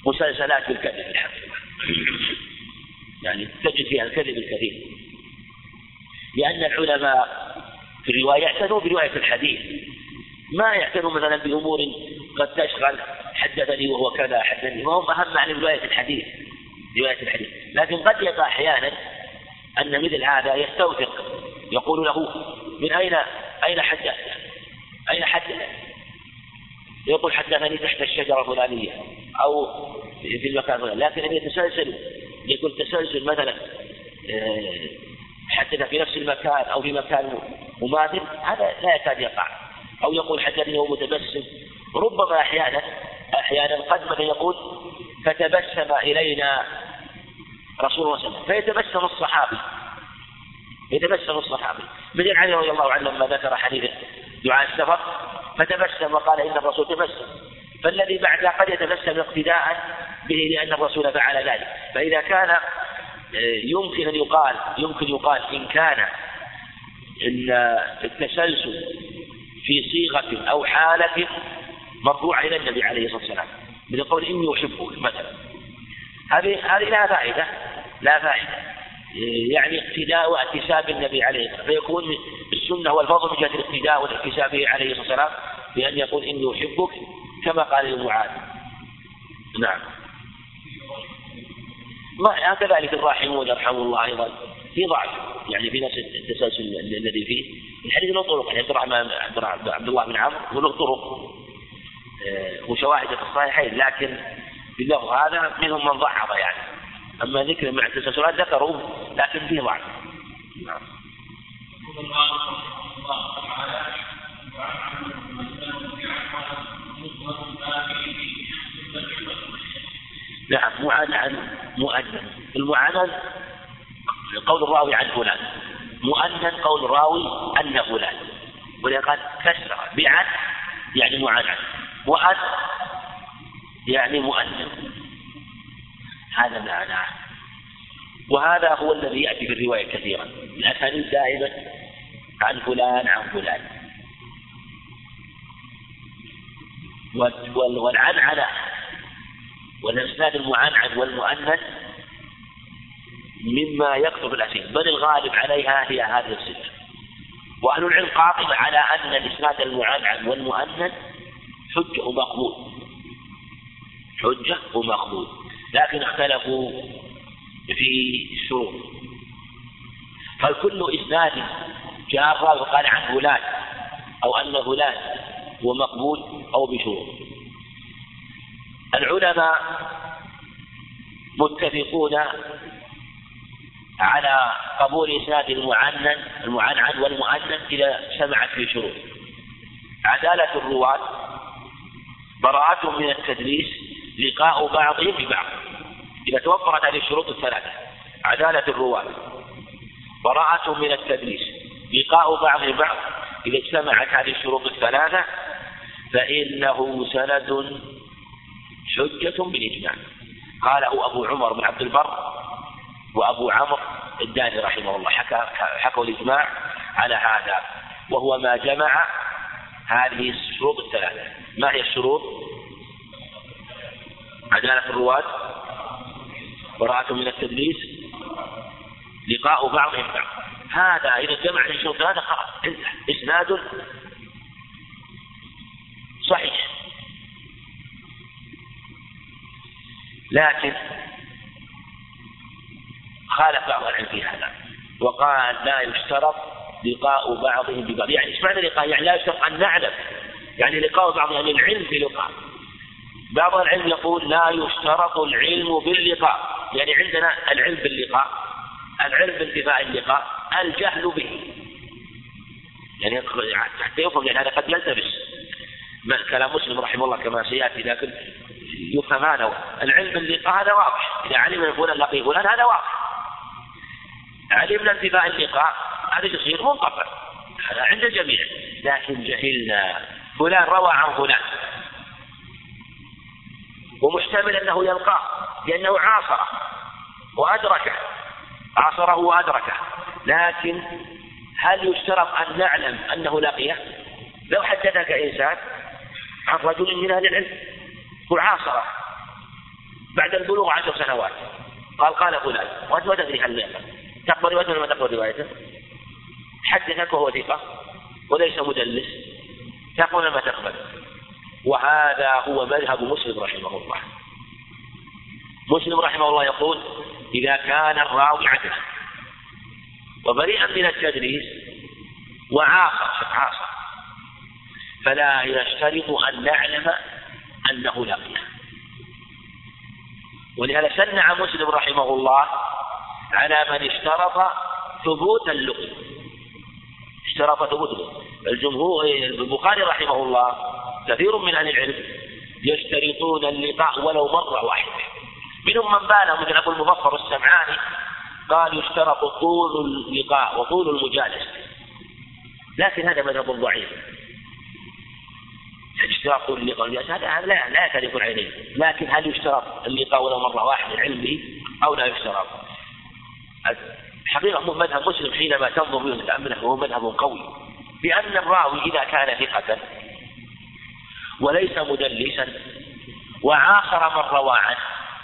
مسلسلات بالكذب الحقيقة، يعني تجد فيها الكذب الكثير، لأن العلماء في الرواية يعتنوا برواية الحديث، ما يعتنوا مثلا بأمور قد تشغل حدثني وهو كذا حدثني، وهم أهم عن رواية الحديث. لكن قد يقع أحيانا أن مثل هذا يستوثق، يقول له من أين حدث، يقول حدثني تحت الشجرة الفلانية أو في المكان الفلاني، لكن أن يقول تسلسل مثلا حدث في نفس المكان أو في مكان مماثل، هذا لا يكاد يقع. أو يقول حدثني وهو متبسم، ربما أحيانا قد مثلا يقول فتبسم إلينا رسول الله صلى الله عليه وسلم، فيتبسم الصحابي مثل علي رضي الله عنه لما ذكر حديث دعاء السفر فتبسم وقال إن الرسول تبسم، فالذي بعدها قد يتبسم اقتداء به لأن الرسول فعل ذلك. فإذا كان يمكن يقال إن كان التسلسل في صيغة أو حالة مرفوعة إلى النبي عليه الصلاة والسلام، من قول إني أحبك مثلا، هذه لا فائدة، يعني اقتداء واكتساب النبي عليه الصلاة والسلام، فيكون السنة والفضل من جهة الاقتداء والاكتساب عليه الصلاة والسلام بأن يقول إني أحبك كما قال لمعاذ. نعم. كذلك الراحمون يرحمه الله أيضا في ضعف، يعني في نفس التسلسل الذي فيه الحديث له طرق، يعني عبد الله بن عمرو وله طرق وشواهد في الصحيحين، لكن باللفظ هذا منهم من ضعف يعني، أما ذكر مع التسلسلات ذكروا لكن فيه ضعف. نعم. نعم. مؤنن المعنن قول الراوي عن فلان، مؤنن قول الراوي أن فلان، ولقد كسر بعن يعني معنن، وأن يعني مؤنن، هذا معناه. وهذا هو الذي يأتي في الرواية كثيرا، الأسانيد دائما عن فلان، والعنعنة والإسناد المعنعن والمؤنث مما يكثر الأسانيد، بل الغالب عليها هي هذه الصفة. وأهل العلم قاطب على أن الإسناد المعنعن والمؤنث حجة ومقبول، لكن اختلفوا في الشروط، فالكل إسناد جاء الراوي وقال عن فلان أو أن فلان هو مقبول أو بشروط. العلماء متفقون على قبول إسناد المعنعن والمؤنث إذا سمعت في شروط: عدالة الرواة، براءة من التدليس، لقاء بعضهم ببعض. إذا توفرت هذه الشروط الثلاثة: عدالة الرواة، براءة من التدليس، لقاء بعضهم ببعض، إذا اجتمعت هذه الشروط الثلاثة فإنه سند حجة بالإجماع. قاله أبو عمر بن عبد البر وأبو عمرو الداني رحمه الله، حكوا الإجماع على هذا، وهو ما جمع هذه الشروط الثلاثة. ما هي الشروط؟ عدالة الرواة، براءة من التدليس، لقاء بعضهم بعض. هذا إذا جمع الشروط هذا خلاص إسناد صحيح. لكن خالف بعض العلم في هذا وقال لا يشترط لقاء بعضهم ببعض. يعني ايش معنى لقاء؟ يعني لا يشترط أن نعلم، يعني لقاء بعض يعني العلم بلقاء. بعض العلم يقول لا يشترط العلم باللقاء، يعني عندنا العلم باللقاء، العلم بانتفاء اللقاء، الجهل به، يعني حتى يفهم، يعني هذا قد يلتبس كلام مسلم رحمه الله كما سيأتي، لكن يفهم هذا. العلم باللقاء هذا واضح، إذا علم فلان لقي فلان هذا واضح. علمنا انتفاء اللقاء هذا يصير منقطع، هذا عند الجميع. لكن جهلنا فلان روى عن فلان، ومحتمل أنه يلقاه لأنه عاصره وأدركه، لكن هل يشترط أن نعلم أنه لقيه؟ لو حدثك إنسان عن رجل من أهل العلم وعاصره بعد البلوغ 10 سنوات قال فلان، وأنت ما تدري هل تقبل روايته ولا ما تقبل روايته، حدثك وهو ثقة وليس مدلس، تقبل ولا ما تقبل. وهذا هو مذهب مسلم رحمه الله. مسلم رحمه الله يقول: إذا كان الراوي عدلا وبريئا من التدليس وعاصر فلا يشترط أن نعلم أنه لقيه. ولهذا شنع مسلم رحمه الله على من اشترط ثبوت اللقي، اشترط ثبوت. الجمهور البخاري رحمه الله كثير من أهل العلم يشترطون اللقاء ولو مرة واحدة، منهم من بالغ مثل أبو المظفر السمعاني قال يشترط طول اللقاء وطول المجالسة، لكن هذا مذهب ضعيف. اشتراط اللقاء هذا لا يكاد يكون عليه، لكن هل يشترط اللقاء ولو مرة واحدة العلم به أو لا يشترط؟ حقيقة مذهب مسلم حينما تنظر به الأمر هو مذهب قوي، بأن الراوي إذا كان ثقة وليس مدلسا وعاصر من روى عنه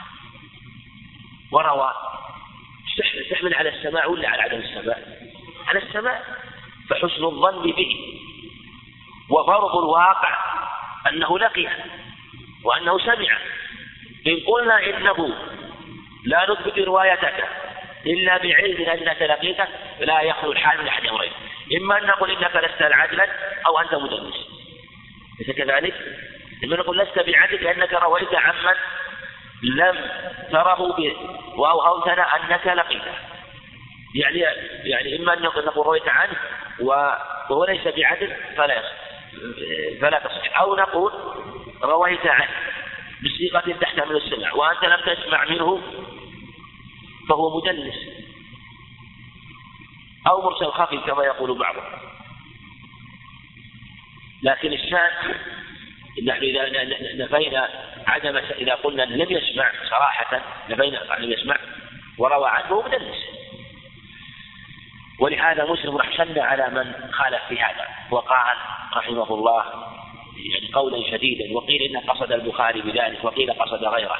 وروى، تحمل على السماع ولا على عدم السماع؟ على السماع، فحسن الظن به وفرض الواقع أنه لقيه وأنه سمع. إن قلنا إنه لا نثبت روايتك إلا بعلم أنك لقيته لا يخلو الحال من أحد أمرين: إما أن نقول إنك لست عدلا أو أنت مدلس، ليس كذلك؟ إما نقول لست بعدل لأنك رويت عمن لم تره به وأوهمتنا أنك لقيته، يعني إما أن نقول رويت عنه وهو ليس بعدل فلا تصح، أو نقول رويت عنه بصيغة تحتمل السمع وأنت لم تسمع منه فهو مدلس، أو مرسل خفي كما يقول بعضهم. لكن الشاذ نحن إذا نفينا عدم، إذا قلنا لم يسمع صراحة نفينا لم يسمع وروى عنه مدلس. ولهذا مسلم رحمه على من خالف في هذا وقال رحمه الله يعني قولا شديدا، وقيل إن قصد البخاري بذلك وقيل قصد غيره.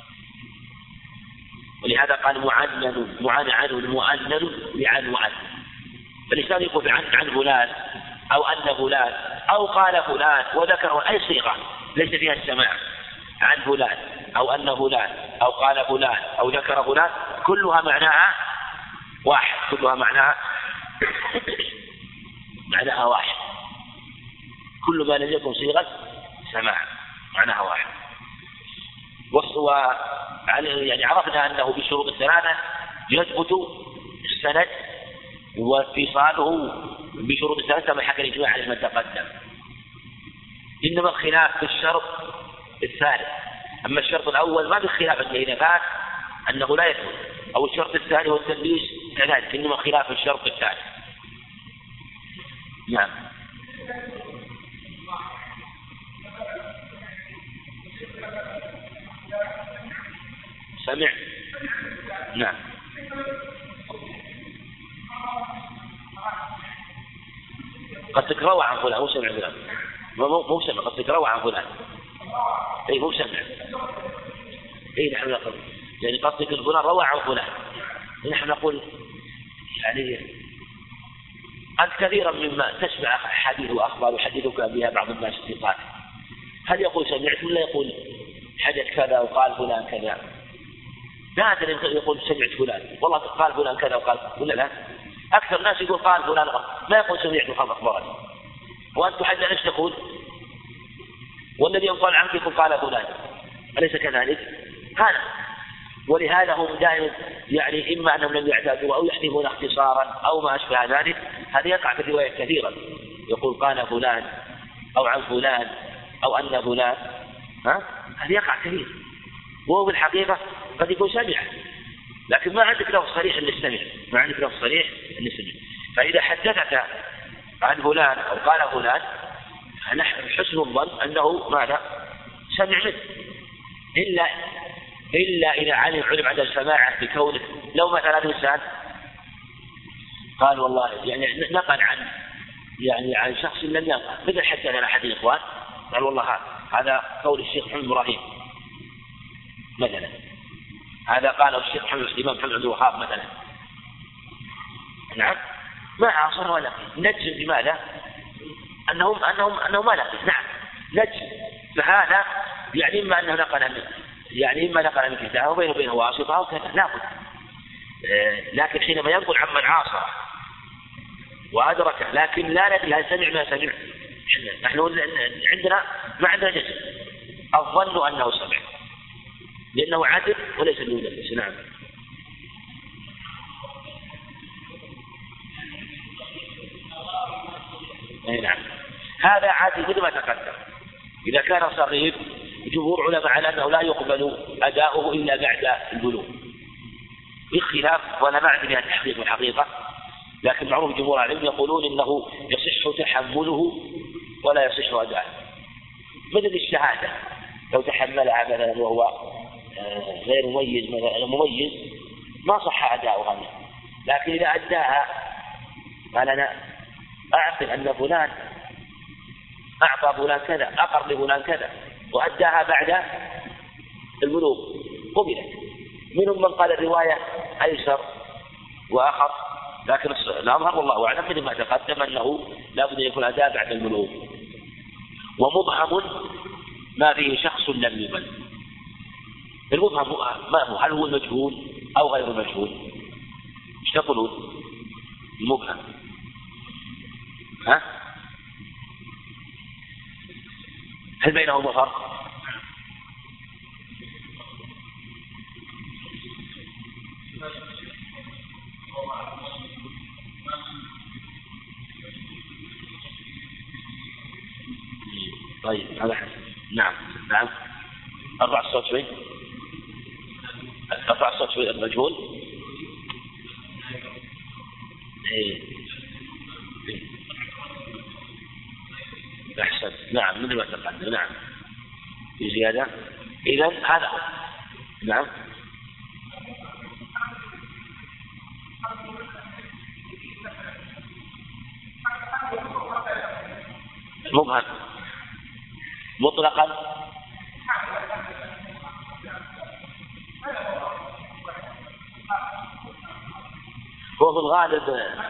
ولهذا قال معنن لعن وعن، فالإنسان يقول عن فلان أو أن فلان أو قال فلان وذكر أي صيغة ليس فيها السماع، عن فلان أو أن فلان أو قال فلان أو ذكر فلان، كلها معناها واحد، كلها معناها واحد، كل ما لم يكن صيغة سماع معناها واحد. يعني عرفنا أنه بشروط الثلاثة يثبت السند واتصاله بشروط الثلاثة كما حكى الإجماع على ما تقدم، إنما الخلاف في الشرط الثالث. أما الشرط الأول ما في خلاف إذا فات أنه لا يثبت، أو الشرط الثاني والتدليس كذلك، إنما خلاف في الشرط الثالث. نعم. سمع. نعم. قد تكروى عن فلان، مو سمع فلان، مو سمع، قد تكروى عن فلان، أي مو سمع، أي نحن نقول يعني قد تكروى فلان روى عن فلان، نحن نقول يعني أنت كثيرا مما تسمع حديث وأخبار يحدثك بها بعض الناس الثقات، هل يقول سمعت ولا يقول حدث كذا وقال فلان كذا؟ نادر يقول سمعت فلان والله قال فلان كذا وقال، ولا لا؟ أكثر الناس يقول قال فلان ما يقول سمعت أخبرني. وأنت حتى ايش تقول؟ والذي يقال عنك يقول قال فلان، أليس كذلك؟ قال. ولهذا هم دائما يعني إما أنهم لم يعتادوا أو يحذفون اختصارا أو ما أشبه ذلك. هذا يقع في الرواية كثيرا، يقول قال فلان أو عن فلان أو أن فلان، هذا يقع كثير، وهو بالحقيقة قد يكون سمع لكن ما عندك لفظ صريح أن يستمع، ما عندك لفظ صريح أن يستمع. فإذا حدثك عن فلان أو قال فلان فنحن حسن الظن أنه ماذا؟ سمع منه، إلا إذا علم عدم سماعه بكونه لو مثلا إنسان قال والله يعني نقل عن شخص لم ينقل، مثل حدثنا أحد الإخوان قال والله هذا قول الشيخ محمد إبراهيم مثلا، هذا قاله الشيخ الإمام محمد بن الوهاب مثلا. نعم ما عاصر ولا نجم. بماذا؟ أنه ما لقي. نعم نجم. فهذا يعني إما أنه نقل من كتابه وبينه واسطة أو كذا لا بد. لكن حينما ينقل عمن عاصره وأدركه لكن لا ندري هل سمع ما سمع، نحن عندنا ما عندنا جزم، الظن أنه سمع لأنه عدل وليس بمدلس. نعم. نعم هذا عادي مثل ما تقدم. إذا كان صغير جمهور علماء على أنه لا يقبل أداؤه إلا بعد البلوغ، بالخلاف وأنا ما عندي بها تحقيق الحقيقة، لكن معروف جمهور العلم يقولون إنه يصح تحمله ولا يصح أداؤه. مثل الشهادة لو تحملها مثلا وهو غير مميز مثلا مميز ما صح أداؤها منه، لكن إذا أداها قال أنا أعقل أن فلان أعطى فلان كذا أقر لفلان كذا وأداها بعد البلوغ قبلت. منهم من قال الرواية أيسر وأخف، لكن الأظهر والله أعلم مثل ما تقدم أنه لا بد أن يكون أداء بعد البلوغ. ومبهم ما فيه شخص لم يبن. المبهم ما هو؟ هل هو المجهول أو غير المجهول؟ ايش تقولون؟ المبهم هل بينهما فرق؟ طيب هذا حسن. نعم 4 الصوت شوي، 4 الصوت شوي المجهول. أحسن. نعم مثل ما تقدم. نعم في زيادة. إذن هذا نعم مبهم مطلقا. هو في الغالب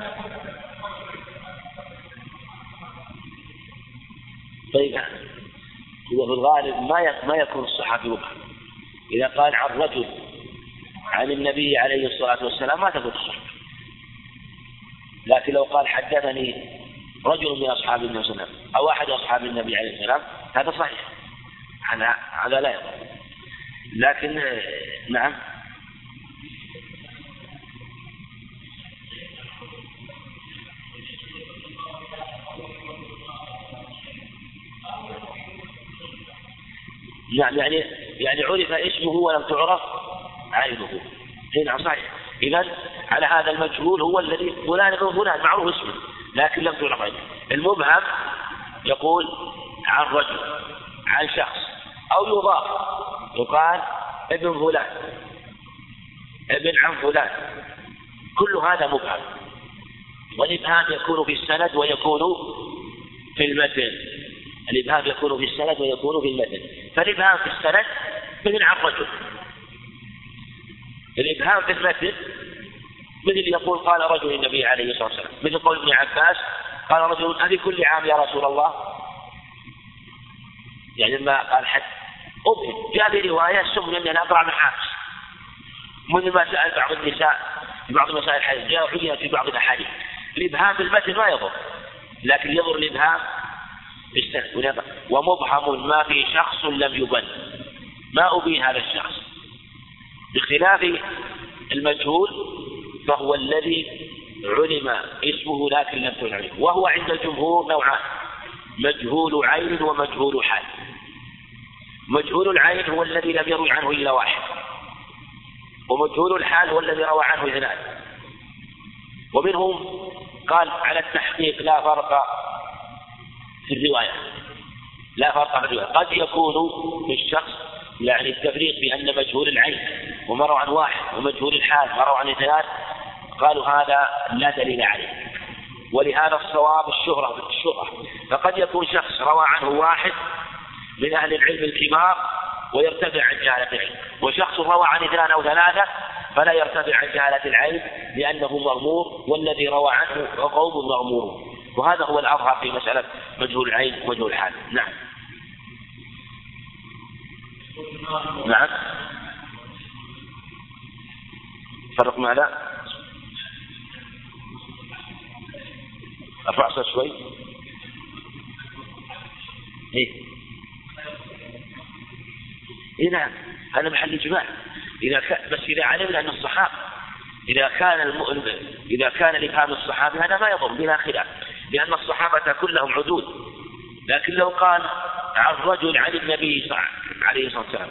طيب هو في الغالب ما يكون الصحابي مبهم. إذا قال عن رجل عن النبي عليه الصلاة والسلام ما تقول الصحابي، لكن لو قال حدثني رجل من أصحاب النبي صلى الله عليه وسلم أو أحد أصحاب النبي عليه السلام هذا صحيح، هذا لا يضر. لكن نعم نعم يعني عرف اسمه ولم تعرف عينه. هنا صحيح. إذن على هذا المجهول هو الذي فلان ابن فلان معروف اسمه لكن لم تعرف عينه. المبهم يقول عن رجل عن شخص أو يضاف يقال ابن فلان ابن عن فلان، كل هذا مبهم. والإبهام يكون في السند ويكون في المتن. الإبهام يكون في السند ويكون في المتن. فالإبهام في السند مثل عن رجل، الإبهام في المتن مثل يقول قال رجل النبي عليه الصلاة والسلام، مثل قول ابن عباس قال رجل أبي كل عام يا رسول الله، يعني لما قال حد أبهم. جاء في رواية سمي أن أقرع من حافظ، مثل ما سأل بعض النساء في بعض مسائل الحديث جاء حجة في بعض الأحاديث. الإبهام في المتن ما يضر، لكن يضر الإبهام في السند. ومبهم ما في شخص لم يبن، ما أبين هذا الشخص، بخلاف المجهول فهو الذي علم اسمه لكن لم تعلم. وهو عند الجمهور نوعان: مجهول عين ومجهول حال. مجهول العين هو الذي لم يروي عنه إلا واحد، ومجهول الحال هو الذي روى عنه اثنان. ومنهم قال على التحقيق لا فرق في الرواية، لا فرق في الرواية. قد يكون في الشخص يعني التفريق بأن مجهول العين ومروا عن واحد ومجهول الحال مروا عن اثنان، قالوا هذا لا دليل عليه. ولهذا الصواب الشهرة. فقد يكون شخص روى عنه واحد من أهل العلم الكبار ويرتفع عن جهالة العين، وشخص روى عن 2 أو 3 فلا يرتفع عن جهالة العين لأنه مغمور، والذي روى عنه قوم مغمور. وهذا هو الأظهر في مسألة مجهول العين ومجهول الحال. نعم. نعم. فرق ماذا؟ الرأس شوي. إيه نعم، هذا محل إجماع. بس إذا علمنا أن الصحابة إذا كان لكام الصحابة هذا ما يضر بلا خلاف، لأن الصحابة كلهم عدود. لكن لو قال عن رجل عن النبي عليه الصلاة والسلام،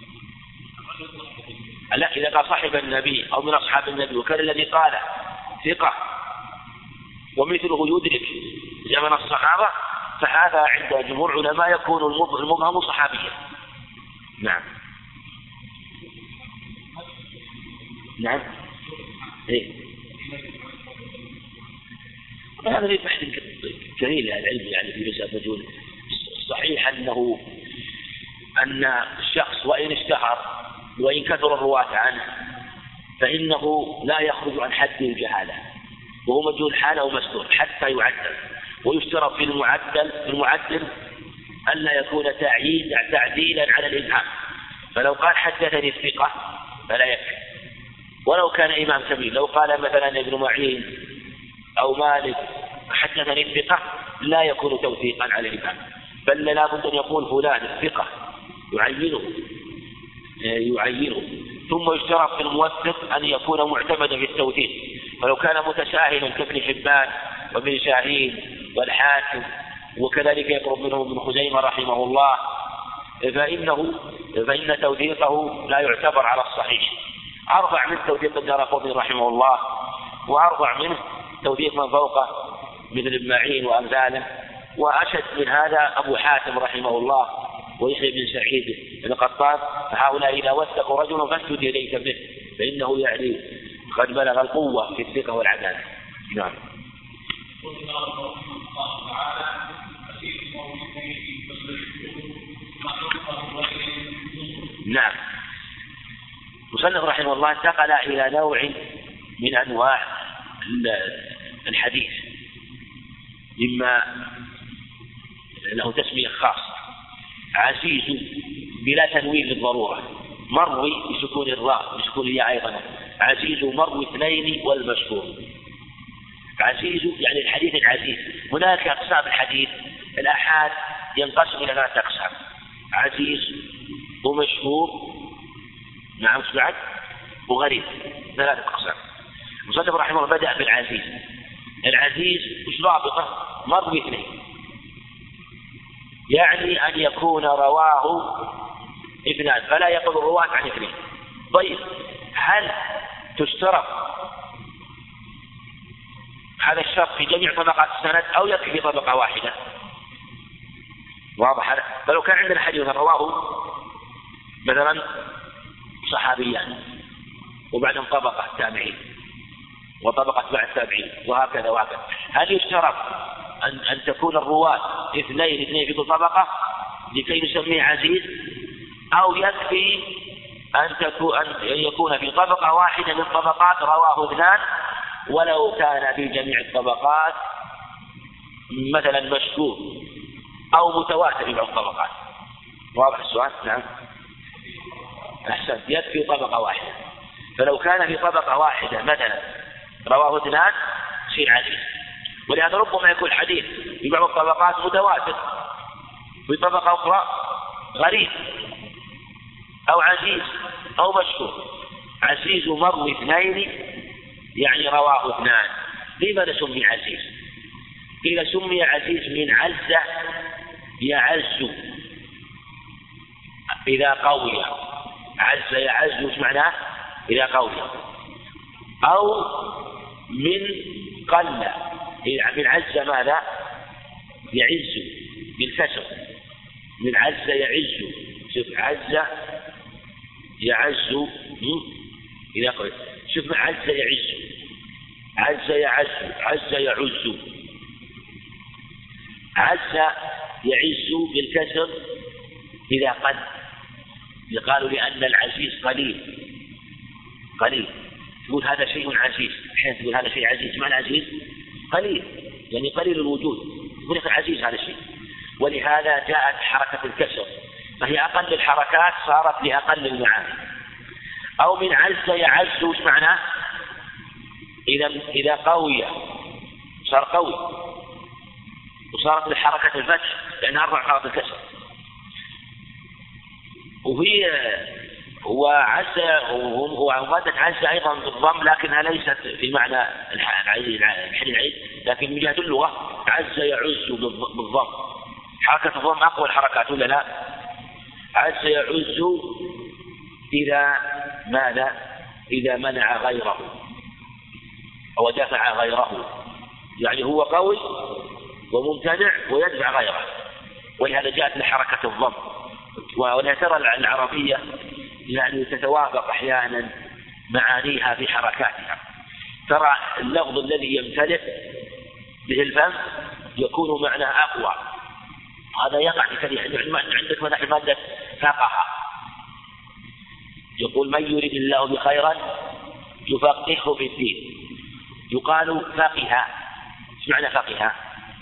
لا، إذا قال صاحب النبي أو من أصحاب النبي وكان الذي قال ثقة ومثله يدرك زمن الصحابة، فهذا عند جمهور العلماء يكون المبهم صحابيا. نعم. نعم. هذا في بحث كثير للعلم يعني في مسألة مجهول. صحيح أن الشخص وإن اشتهر وإن كثر الرواة عنه فإنه لا يخرج عن حد الجهالة، وهو مجهول حاله ومستور حتى يعدل. ويشترط في المعدل ألا يكون تعديلا على الإبهام، فلو قال حدثني الثقة فلا يكفي، ولو كان إمام كبير. لو قال مثلا ابن معين أو مالك حدثني الثقة لا يكون توثيقا على الإبهام، بل لا بد أن يقول فلان الثقة يعينه. ثم يشترط في الموثق أن يكون معتمدا في التوثيق، فلو كان متساهلا كابن حبان وابن شاهين والحاكم وكذلك يقرب منه ابن خزيمة رحمه الله فإن توثيقه لا يعتبر على الصحيح. أرفع من توثيق الدارقطني رحمه الله، وأرفع منه توثيق من فوقه مثل ابن معين وأمثاله، وأشد من هذا أبو حاتم رحمه الله ويحيى بن سعيد بن قطان. فهؤلاء إذا وثقوا رجلا فاسجد إليك به، فإنه يعني قد بلغ القوة في الثقة والعدالة. نعم. نعم. مصنف رحمه الله انتقل إلى نوع من أنواع الحديث مما له تسمية خاصة، عزيز بلا تنوين للضرورة، مروي بسكون الراء بسكون الياء أيضا، عزيز مروي 2 والمشهور. عزيز يعني الحديث العزيز. هناك أقسام الحديث، الآحاد ينقسم إلى 3 أقسام، عزيز ومشهور، نعم بعد، وغريب، 3 أقسام. المصنف رحمه الله بدأ بالعزيز. العزيز مش رابطة، مروي 2، يعني أن يكون رواه 2 فلا يقل الرواة عن 2. طيب، هل تشترط هذا الشرط في جميع طبقات السند أو يكفي في طبقة واحدة؟ واضح هذا؟ فلو كان عندنا حديث رواه مثلا صحابيان وبعدهم طبقة تابعين وطبقة بعد تابعين وهكذا، هل يشترط أن تكون الرواة 2 في كل طبقة لكي نسميه عزيز، أو يكفي أن يكون في طبقة واحدة من طبقات رواه 2 ولو كان في جميع الطبقات مثلا مشهور أو متواتر في بعض الطبقات؟ واضح السؤال؟ نعم. أحسن، يكفي طبقة واحدة. فلو كان في طبقة واحدة مثلا رواه 2 يصير عزيز. ولهذا ربما يكون حديث في بعض الطبقات متواتر، في طبقة أخرى غريب أو عزيز أو مشهور. عزيز مروي 2 يعني رواه 2. لماذا سمي عزيز؟ قيل سمي عزيز من عز يعز إذا قوي، عز يعز وش معناه؟ إذا قوي. أو من قل، من عز ماذا؟ يعز بالكسر، من عز يعز. شوف عز يعز إذا قوي، شوف عز يعز، عز يعز، عز يعز، عز يعز بالكسر إذا قل، قالوا لأن العزيز قليل تقول هذا شيء عزيز، حين تقول هذا شيء عزيز، معنى عزيز قليل، يعني قليل الوجود، يقول لك عزيز هذا الشيء. ولهذا جاءت حركة الكسر، فهي أقل الحركات صارت لأقل المعاني. أو من عز يعز، وش معناه؟ إذا قوي صار قوي، وصارت لحركة الفتح لأن 4 حركات الكسر. وعز ومادة عز أيضا بالضم، لكنها ليست في معنى الحل العيد، لكن من جهة اللغة عز يعز بالضم، حركة الضم أقوى الحركات ولا لا؟ عز يعز إذا منع غيره أو دفع غيره، يعني هو قوي وممتنع ويدفع غيره، ولهذا جاءت لحركة الضم. ولهذا ترى العربية يعني تتوافق أحيانا معانيها في حركاتها. ترى اللفظ الذي يمتلئ به الفم يكون معناه أقوى، هذا يقع في كثير. يعني عندك مثلا مادة فقه، يقول من يريد الله بخيرا يفقهه في الدين، يقال فقه. ايش معنى فقه؟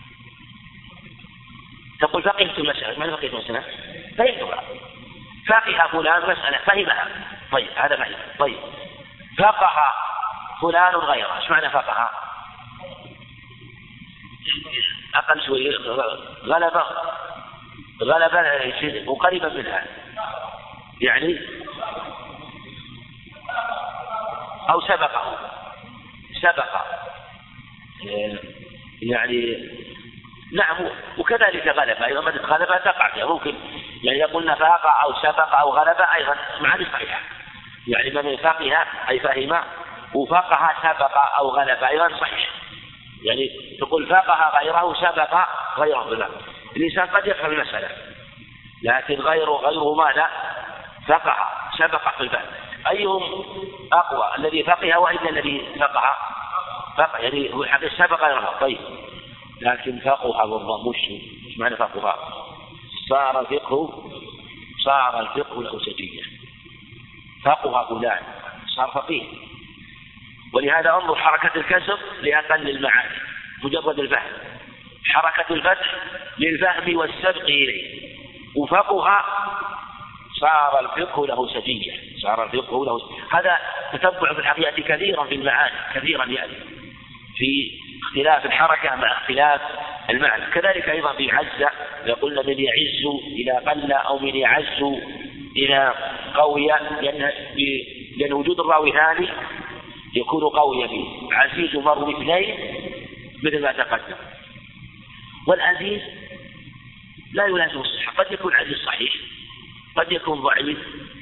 تقول فقهت المسألة، معنى فقهت المسألة فهمتها، فقه فلان مسألة فهمها، طيب هذا فهم. طيب فقه فلان غيره، ايش معنى فقه؟ أقل شوي، غلبة وقريبا منها، يعني أو سبق يعني نعم. وكذلك غلبة أيضا، غلبة تقع فيها ممكن، يعني يقول فاق أو سبق أو غلبة أيضا معاني صحيحة، يعني من فقه أي فهم، وفقه سبق أو غلبة أيضا صحيح، يعني تقول فقه غيره سبق غيره. لا، الإنسان قد يفهم المسألة لكن غيره ماذا؟ فقه سبق في الفهم. أيهم أقوى، الذي فقه وإلا الذي فقه؟ يعني هو الحقيقة سبق غيره. طيب لكن فقه بالضم، مش معنى فقه؟ صار الفقه له سجية، فقه فلان صار فقيه. ولهذا انظر حركة الكسر لأقل المعاني مجرد الفهم، حركة الفتح للفهم والسبق إليه، وفقه صار الفقه له سجية، هذا تتبع في الحقيقة كثيرا في المعاني، كثيرا يعني في اختلاف الحركة مع اختلاف المعنى. كذلك أيضا في عز، قلنا من يعز إلى قل أو من يعز إلى قوي، لأن وجود الراوي ثاني يكون قويا فيه. عزيز مر اثنين مثل ما تقدم. والعزيز لا يلازم الصحة، قد يكون عزيز صحيح، قد يكون ضعيف،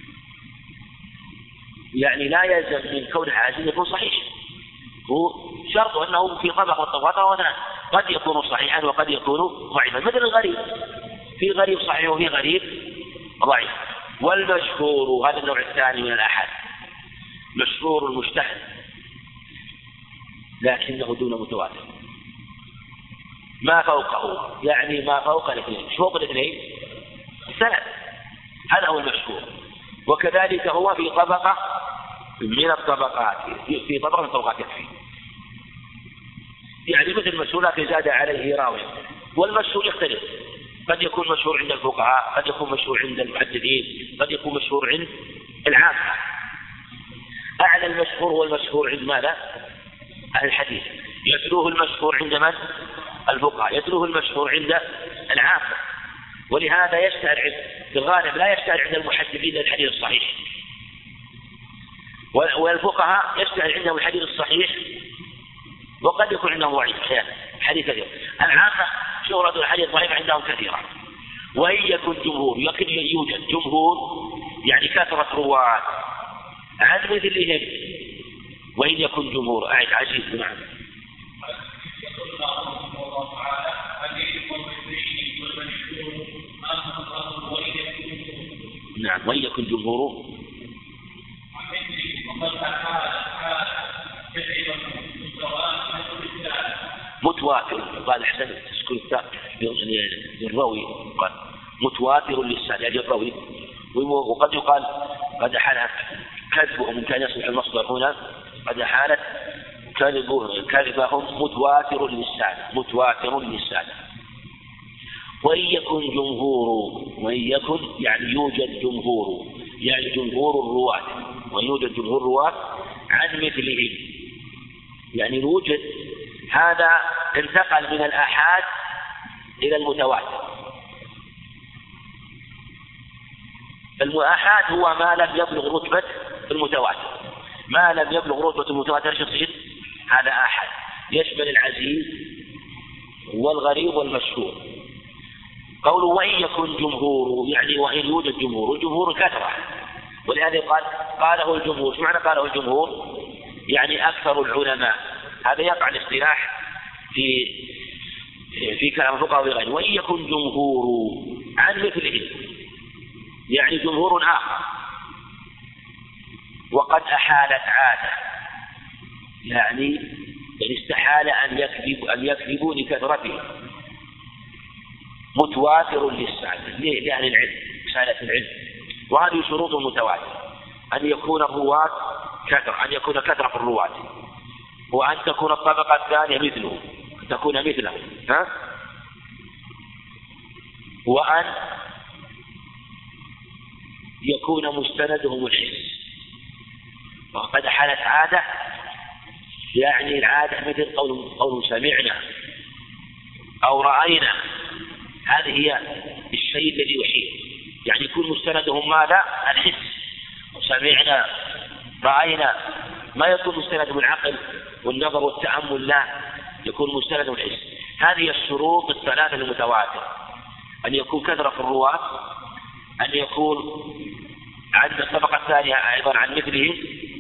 يعني لا يلزم من كونه عزيز يكون صحيح، هو شرط أنه في طبق والطبقات وثنان، قد يكون صحيحا وقد يكون ضعيفا، مثل الغريب، في غريب صحيح وفي غريب ضعيف. والمشهور هذا النوع الثاني من الأحاد، مشهور المجتهد لكنه دون متواتر، ما فوقه، يعني ما فوق الاثنين، مش فوق الاثنين سند، هذا هو المشهور. وكذلك هو في طبقة من الطبقات، في طبقة من الطبقات يكفي، يعني مثل المشهور لكن زاد عليه راوي. والمشهور يختلف، قد يكون مشهور عند الفقهاء، قد يكون مشهور عند المحدثين، قد يكون مشهور عند العامة. أعلى المشهور هو المشهور عند ماذا؟ أهل الحديث، يتلوه المشهور عند من؟ الفقهاء، يتلوه المشهور عند العامة. ولهذا يشتهر في الغالب لا يشتهر عند المحدثين الحديث الصحيح، والفقهاء يشتهر عندهم الحديث الصحيح وقد يكون عندهم ضعيف أحيانا حديث كثير. العامة شهرة الحديث ضعيف عندهم كثيرة. وإن يكن جمهور، يوجد جمهور يعني كثرة رواة عن مثلهم، وإن يكن جمهور أعد عزيز بمعنى نعم. وإن يكن جمهور متواتر، قال حسن تسكن الراوي، قال متواتر للسند يعني الراوي، وقد يقال قد حال كذبهم، إن كان يصلح المصدر هنا قد حالت كذبهم متواتر للسادة. وإن يكن يعني يوجد جمهور، يعني جمهور الرواة، ويوجد جمهور الرواة عن مثلهم، يعني يوجد هذا انتقل من الآحاد إلى المتواتر. الآحاد هو ما لم يبلغ رتبة المتواتر، ما لم يبلغ رتبة المتواتر يصير هذا آحاد، يشمل العزيز والغريب والمشهور. قوله وإن يكن جمهور يعني وإن يوجد جمهور، والجمهور كثرة، ولهذا قاله الجمهور. شو معنى قاله الجمهور؟ يعني أكثر العلماء. هذا يقع الاصطلاح في كلام الفقهاء وغيره. وإن يكن جمهور عن مثله يعني جمهور آخر وقد أحالت عادة، يعني استحال أن يكذبوا لكثرته، متواتر للسادة لأهل العلم، سادة العلم. وهذه شروط المتواتر: أن يكون الرواة كثرة، أن يكون كثرة في الرواة، وأن تكون الطبقة الثانية مثله، تكون مثله، وأن يكون مستندهم الحس. وقد حالت عادة يعني العادة مثل قول سمعنا أو رأينا، هذه هي الشيء الذي يحيل، يعني يكون مستندهم ماذا؟ الحس. سمعنا رأينا، ما يكون مستندهم العقل والنظر والتأمل، لا، يكون مستندهم الحس. هذه الشروط الثلاثة المتواتر: أن يكون كثرة في الرواة، أن يكون عند الطبقة الثانية أيضا عن مثلهم،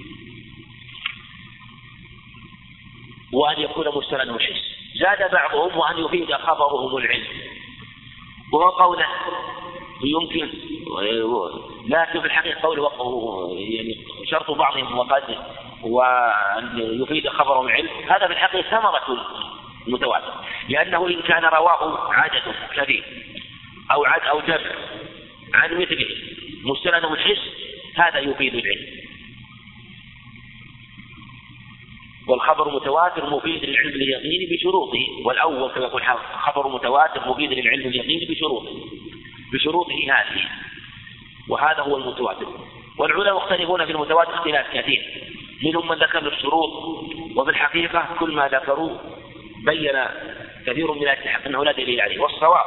وأن يكون مستندهم الحس. زاد بعضهم وأن يفيد خبرهم العلم، وهو قوله يمكن، لكن في الحقيقة قوله يعني شرط بعضهم وأن يفيد خبرهم العلم، هذا في الحقيقة ثمرة المتواتر، لأنه إن كان رواه عدد كثير أو جمع عن مثله مستندهم الحس، هذا يفيد العلم. والخبر متواتر مفيد للعلم اليقيني بشروطه، والأول كما يقول خبر متواتر مفيد للعلم اليقيني بشروطه هذه، وهذا هو المتواتر. والعلماء مختلفون في المتواتر اختلاف كثير، منهم من ذكر الشروط، وفي الحقيقة كل ما ذكروا بين كثير من الاتحاد أنه لا دليل عليه. والصواب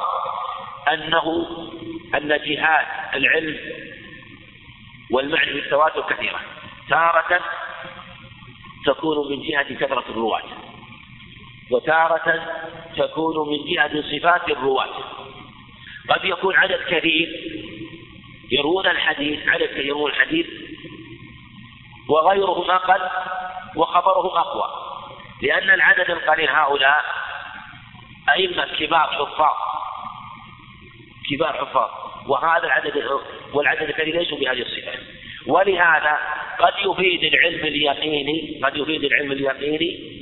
أن جهات العلم والمعنى بالتواتر كثيرة، تارة تكون من جهة كثرة الرواة، وتارة تكون من جهة صفات الرواة. قد يكون عدد كثير يروون الحديث وغيرهم أقل وخبرهم أقوى، لأن العدد القليل هؤلاء أئمة كبار حفاظ، وهذا والعدد الكثير ليسوا بهذه الصفة. ولهذا قد يفيد العلم اليقيني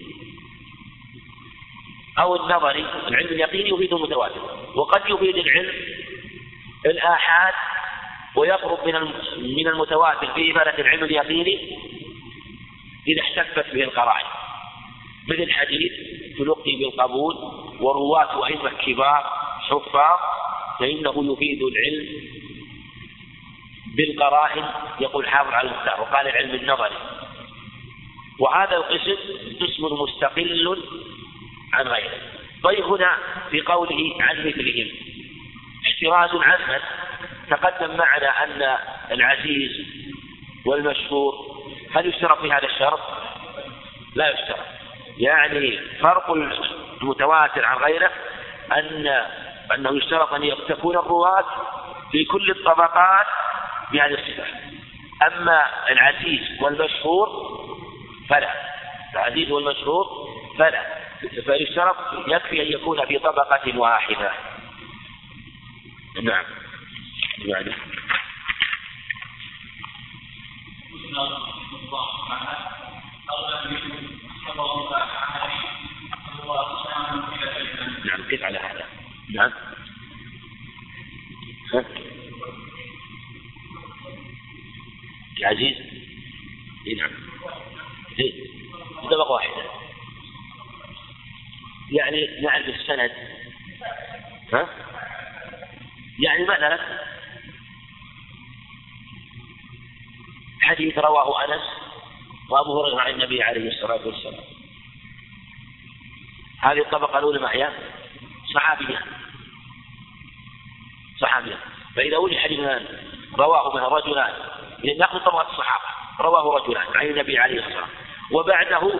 أو النظري. العلم اليقيني يفيد المتواتر، وقد يفيد العلم الآحاد ويقرب من المتواتر في إفادة العلم اليقيني إذا احتفت به القرائن، مثل حديث تلقي بالقبول ورواة أئمة كبار حفاظ، فإنه يفيد العلم بالقرائن، يقول حافظ على المختار، وقال العلم النظري. وهذا القسم قسم مستقل عن غيره. طيب هنا في قوله عن مثلهم احتراز عامة. تقدم معنا أن العزيز والمشهور هل يشترط في هذا الشرط؟ لا يشترط. يعني فرق المتواتر عن غيره أنه يشترط أن تكون الرواة في كل الطبقات بهذه الصفة. أما العزيز والمشهور فلا، فيشترط يكفي أن يكون في طبقة واحدة. نعم. يعني نعم كيف على هذا؟ نعم العزيز. نعم. طبقة واحدة. يعني نعرف السند. يعني مثلا حديث رواه أنس وأبو هريرة عن النبي عليه الصلاة والسلام، هذه الطبقة الأولى ما هي؟ صحابية. فإذا وجد حديث رواه مثلا رجلان، نأخذ طبقة الصحابة، رواه رجلان عن النبي عليه الصلاة والسلام وبعده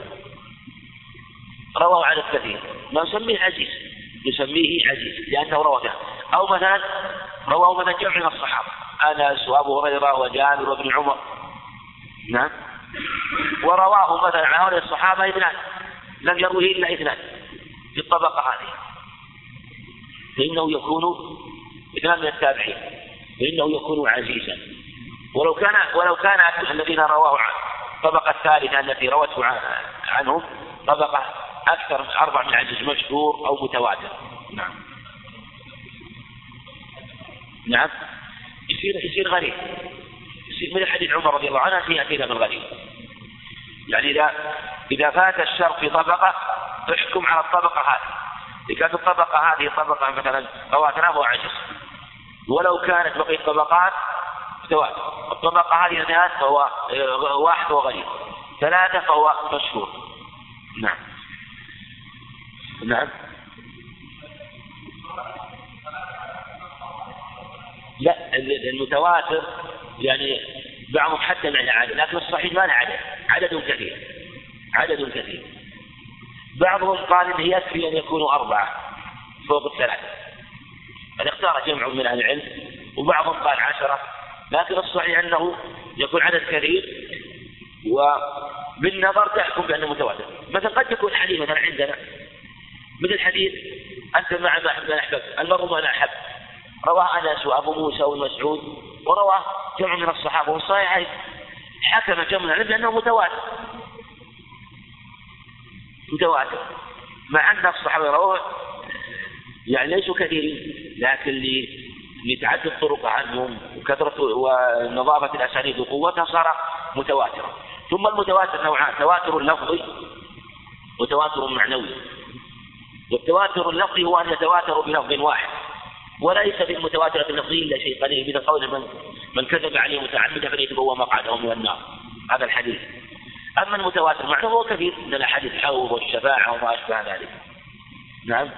رواه عدد كثير، ما نسميه عزيز، لأنه رواه. أو مثلا رواه مثلا جمع من الصحابة، أنس وأبو هريرة وجابر وابن عمر، نعم، ورواه مثلا عن هؤلاء الصحابة اثنان، لم يروه إلا اثنان في الطبقة هذه، فإنه يكون اثنان من التابعين، فإنه يكون عزيزا. ولو كان الذين رواه عن الطبقة الثالثة التي روته عنهم طبقة أكثر 4 من عزيز مشهور أو متواتر. نعم. يصير غريب، يصير من حديث عمر رضي الله عنه يأتينا بالغريب. يعني إذا فات الشرط في طبقة تحكم على الطبقة هذه، إذا كانت الطبقة هذه طبقة مثلا تواتر أو عجز، ولو كانت بقية طبقات تواتر، الطبقة هذه 2 فهو 1 فهو غريب، 3 فهو مشهور. نعم. لا، المتواتر يعني بعضهم حتى معنى عدد، لكن الصحيح ما له عدد كثير. بعضهم قال إنه يكفي أن يكونوا 4 فوق 3، هذا اختار جمع من أهل العلم، وبعضهم قال 10، لكن الصحيح أنه يكون عدد كثير، وبالنظر تحكم بأنه متواتر. مثلا قد يكون حديث مثلا عندنا مثل حديث أنت مع ما أحببت المرء ما أحب، رواه أنس وأبو موسى والمسعود، ورواه جمع من الصحابة والصحيحين، حكم جمع العلم بأنه متواتر، مع أن الصحابة رواه يعني ليسوا كثيرين، لكن لتعدد الطرق عنهم وكثرة ونظافة الأسانيد وقوتها صار متواتر. ثم المتواتر نوعان: تواتر لفظي وتواتر معنوي. والتواتر اللفظي هو أن يتواتر بلفظ واحد، وليس في المتواترة اللفظية إلا شيء قليل، مثل قول من كذب عليه متعمدا فليتبوأ مقعده من النار، هذا الحديث. أما المتواتر معنوي هو كثير من الأحاديث الحوض والشفاعة وما أشبه ذلك. نعم.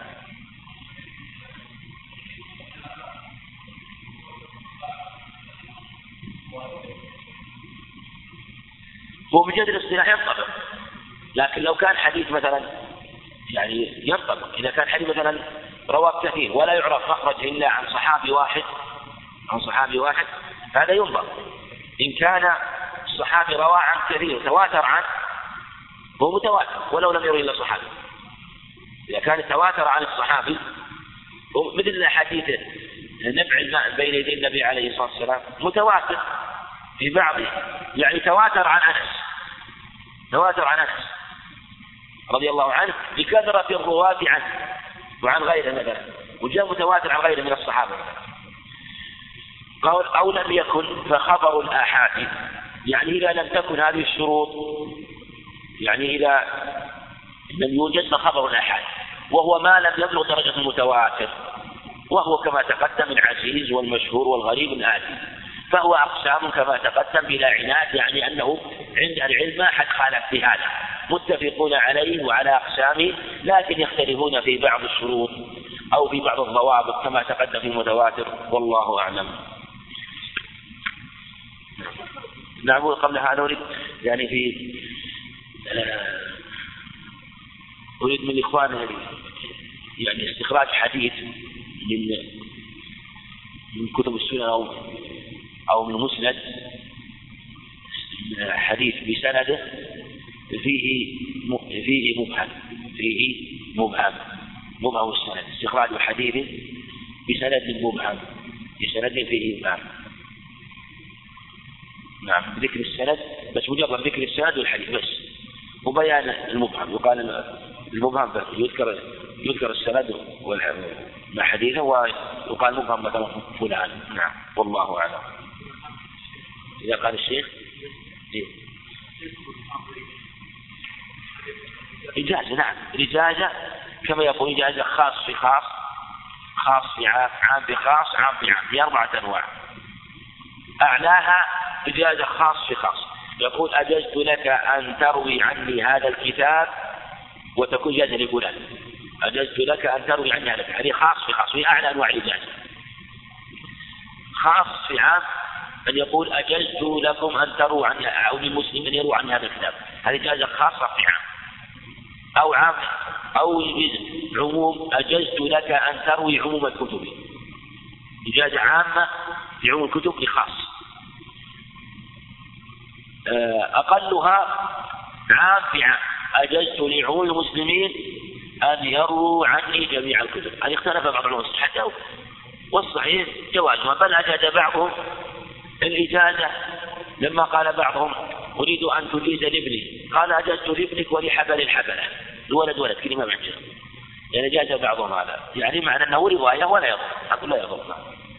هو بجد الاصطلاح ينطبق، لكن لو كان حديث مثلا يعني ينطبق، إذا كان حديث مثلا رواه كثير ولا يعرف مخرج إلا عن صحابي واحد هذا ينظر. إن كان الصحابي رواه عن كثير تواتر عنه هو متواتر ولو لم يروي إلا صحابي. إذا كان تواتر عن الصحابي مثل الأحاديث نبع الماء بين يدي النبي عليه الصلاة والسلام متواتر في بعضه، يعني تواتر عن أنس رضي الله عنه بكثرة الرواة عنه وعن غيره مثلا، وجاء متواتر عن غيره من الصحابة. قول أو لم يكن فخبر الآحاد، يعني إذا لم تكن هذه الشروط، يعني إذا لم يوجد فخبر الآحاد، وهو ما لم يبلغ درجة المتواتر، وهو كما تقدم العزيز والمشهور والغريب الآتي، فهو أقسام كما تقدم بلا عناد، يعني أنه عند العلم ما حد خالف في هذا، متفقون عليه وعلى أقسامه، لكن يختلفون في بعض الشروط أو في بعض الضوابط كما تقدم في المتواتر، والله أعلم. نعم. قبل هذا أريد يعني أريد من إخواننا يعني استخراج حديث من كتب السنة أو من مسند، حديث بسنده فيه مبهم السند، استخراج حديث بسند مبهم بسند فيه مبهم. نعم، ذكر السند بس، مجرد ذكر السند والحديث بس، وبيان المبهم. يقال المبهم يذكر السند مع حديثه، ويقال مبهم مثلا فلان. نعم، والله أعلم. إذا قال الشيخ إجازة، نعم، إجازة كما يقول إجازة خاص في خاص، خاص في عام، عام في خاص، عام في عام، هي 4 أنواع. أعلاها إجازة خاص في خاص، يقول أجزت لك أن تروي عني هذا الكتاب، وتكون إجازة لفلان. أجزت لك أن تروي عني هذا الكتاب، هذه خاص في خاص، هي أعلى أنواع الإجازة. خاص في عام أن يقول أجزت لكم أن ترووا عني، أو للمسلم أن يروى عني هذا الكتاب، هذه إجازة خاصة في عام. أو عام أو عموم، أجزت لك أن تروي عموم الكتب، إجازة عامة في عموم الكتب لخاص. أقلها عام في عام، أجزت لعموم المسلمين أن يروا عني جميع الكتب. هذه اختلف بعض العلماء حتى، والصحيح جوازها، بل أجاد بعضهم الإجازة لما قال بعضهم أريد أن تجيز لابني، قال أجزت لابنك ولحبل الحبلة، الولد ولد كلمة معجزة، يعني جاز بعضهم هذا، يعني معنى أنه رواية ولا يضر، أقول لا يضر.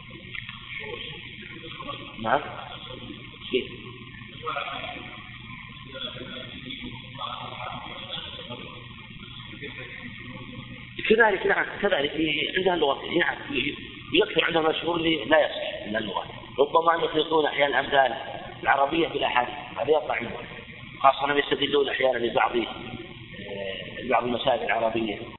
نعم. كذلك، نعم، كذلك عندها اللغة، نعم، يكثر عندها مشهور لا يصح من اللغة، ربما أن يخلطون أحيانا الأمثال العربية بالأحاديث، هذا يقع عندهم، خاصة يستدلون أحيانا لبعض المسائل العربية.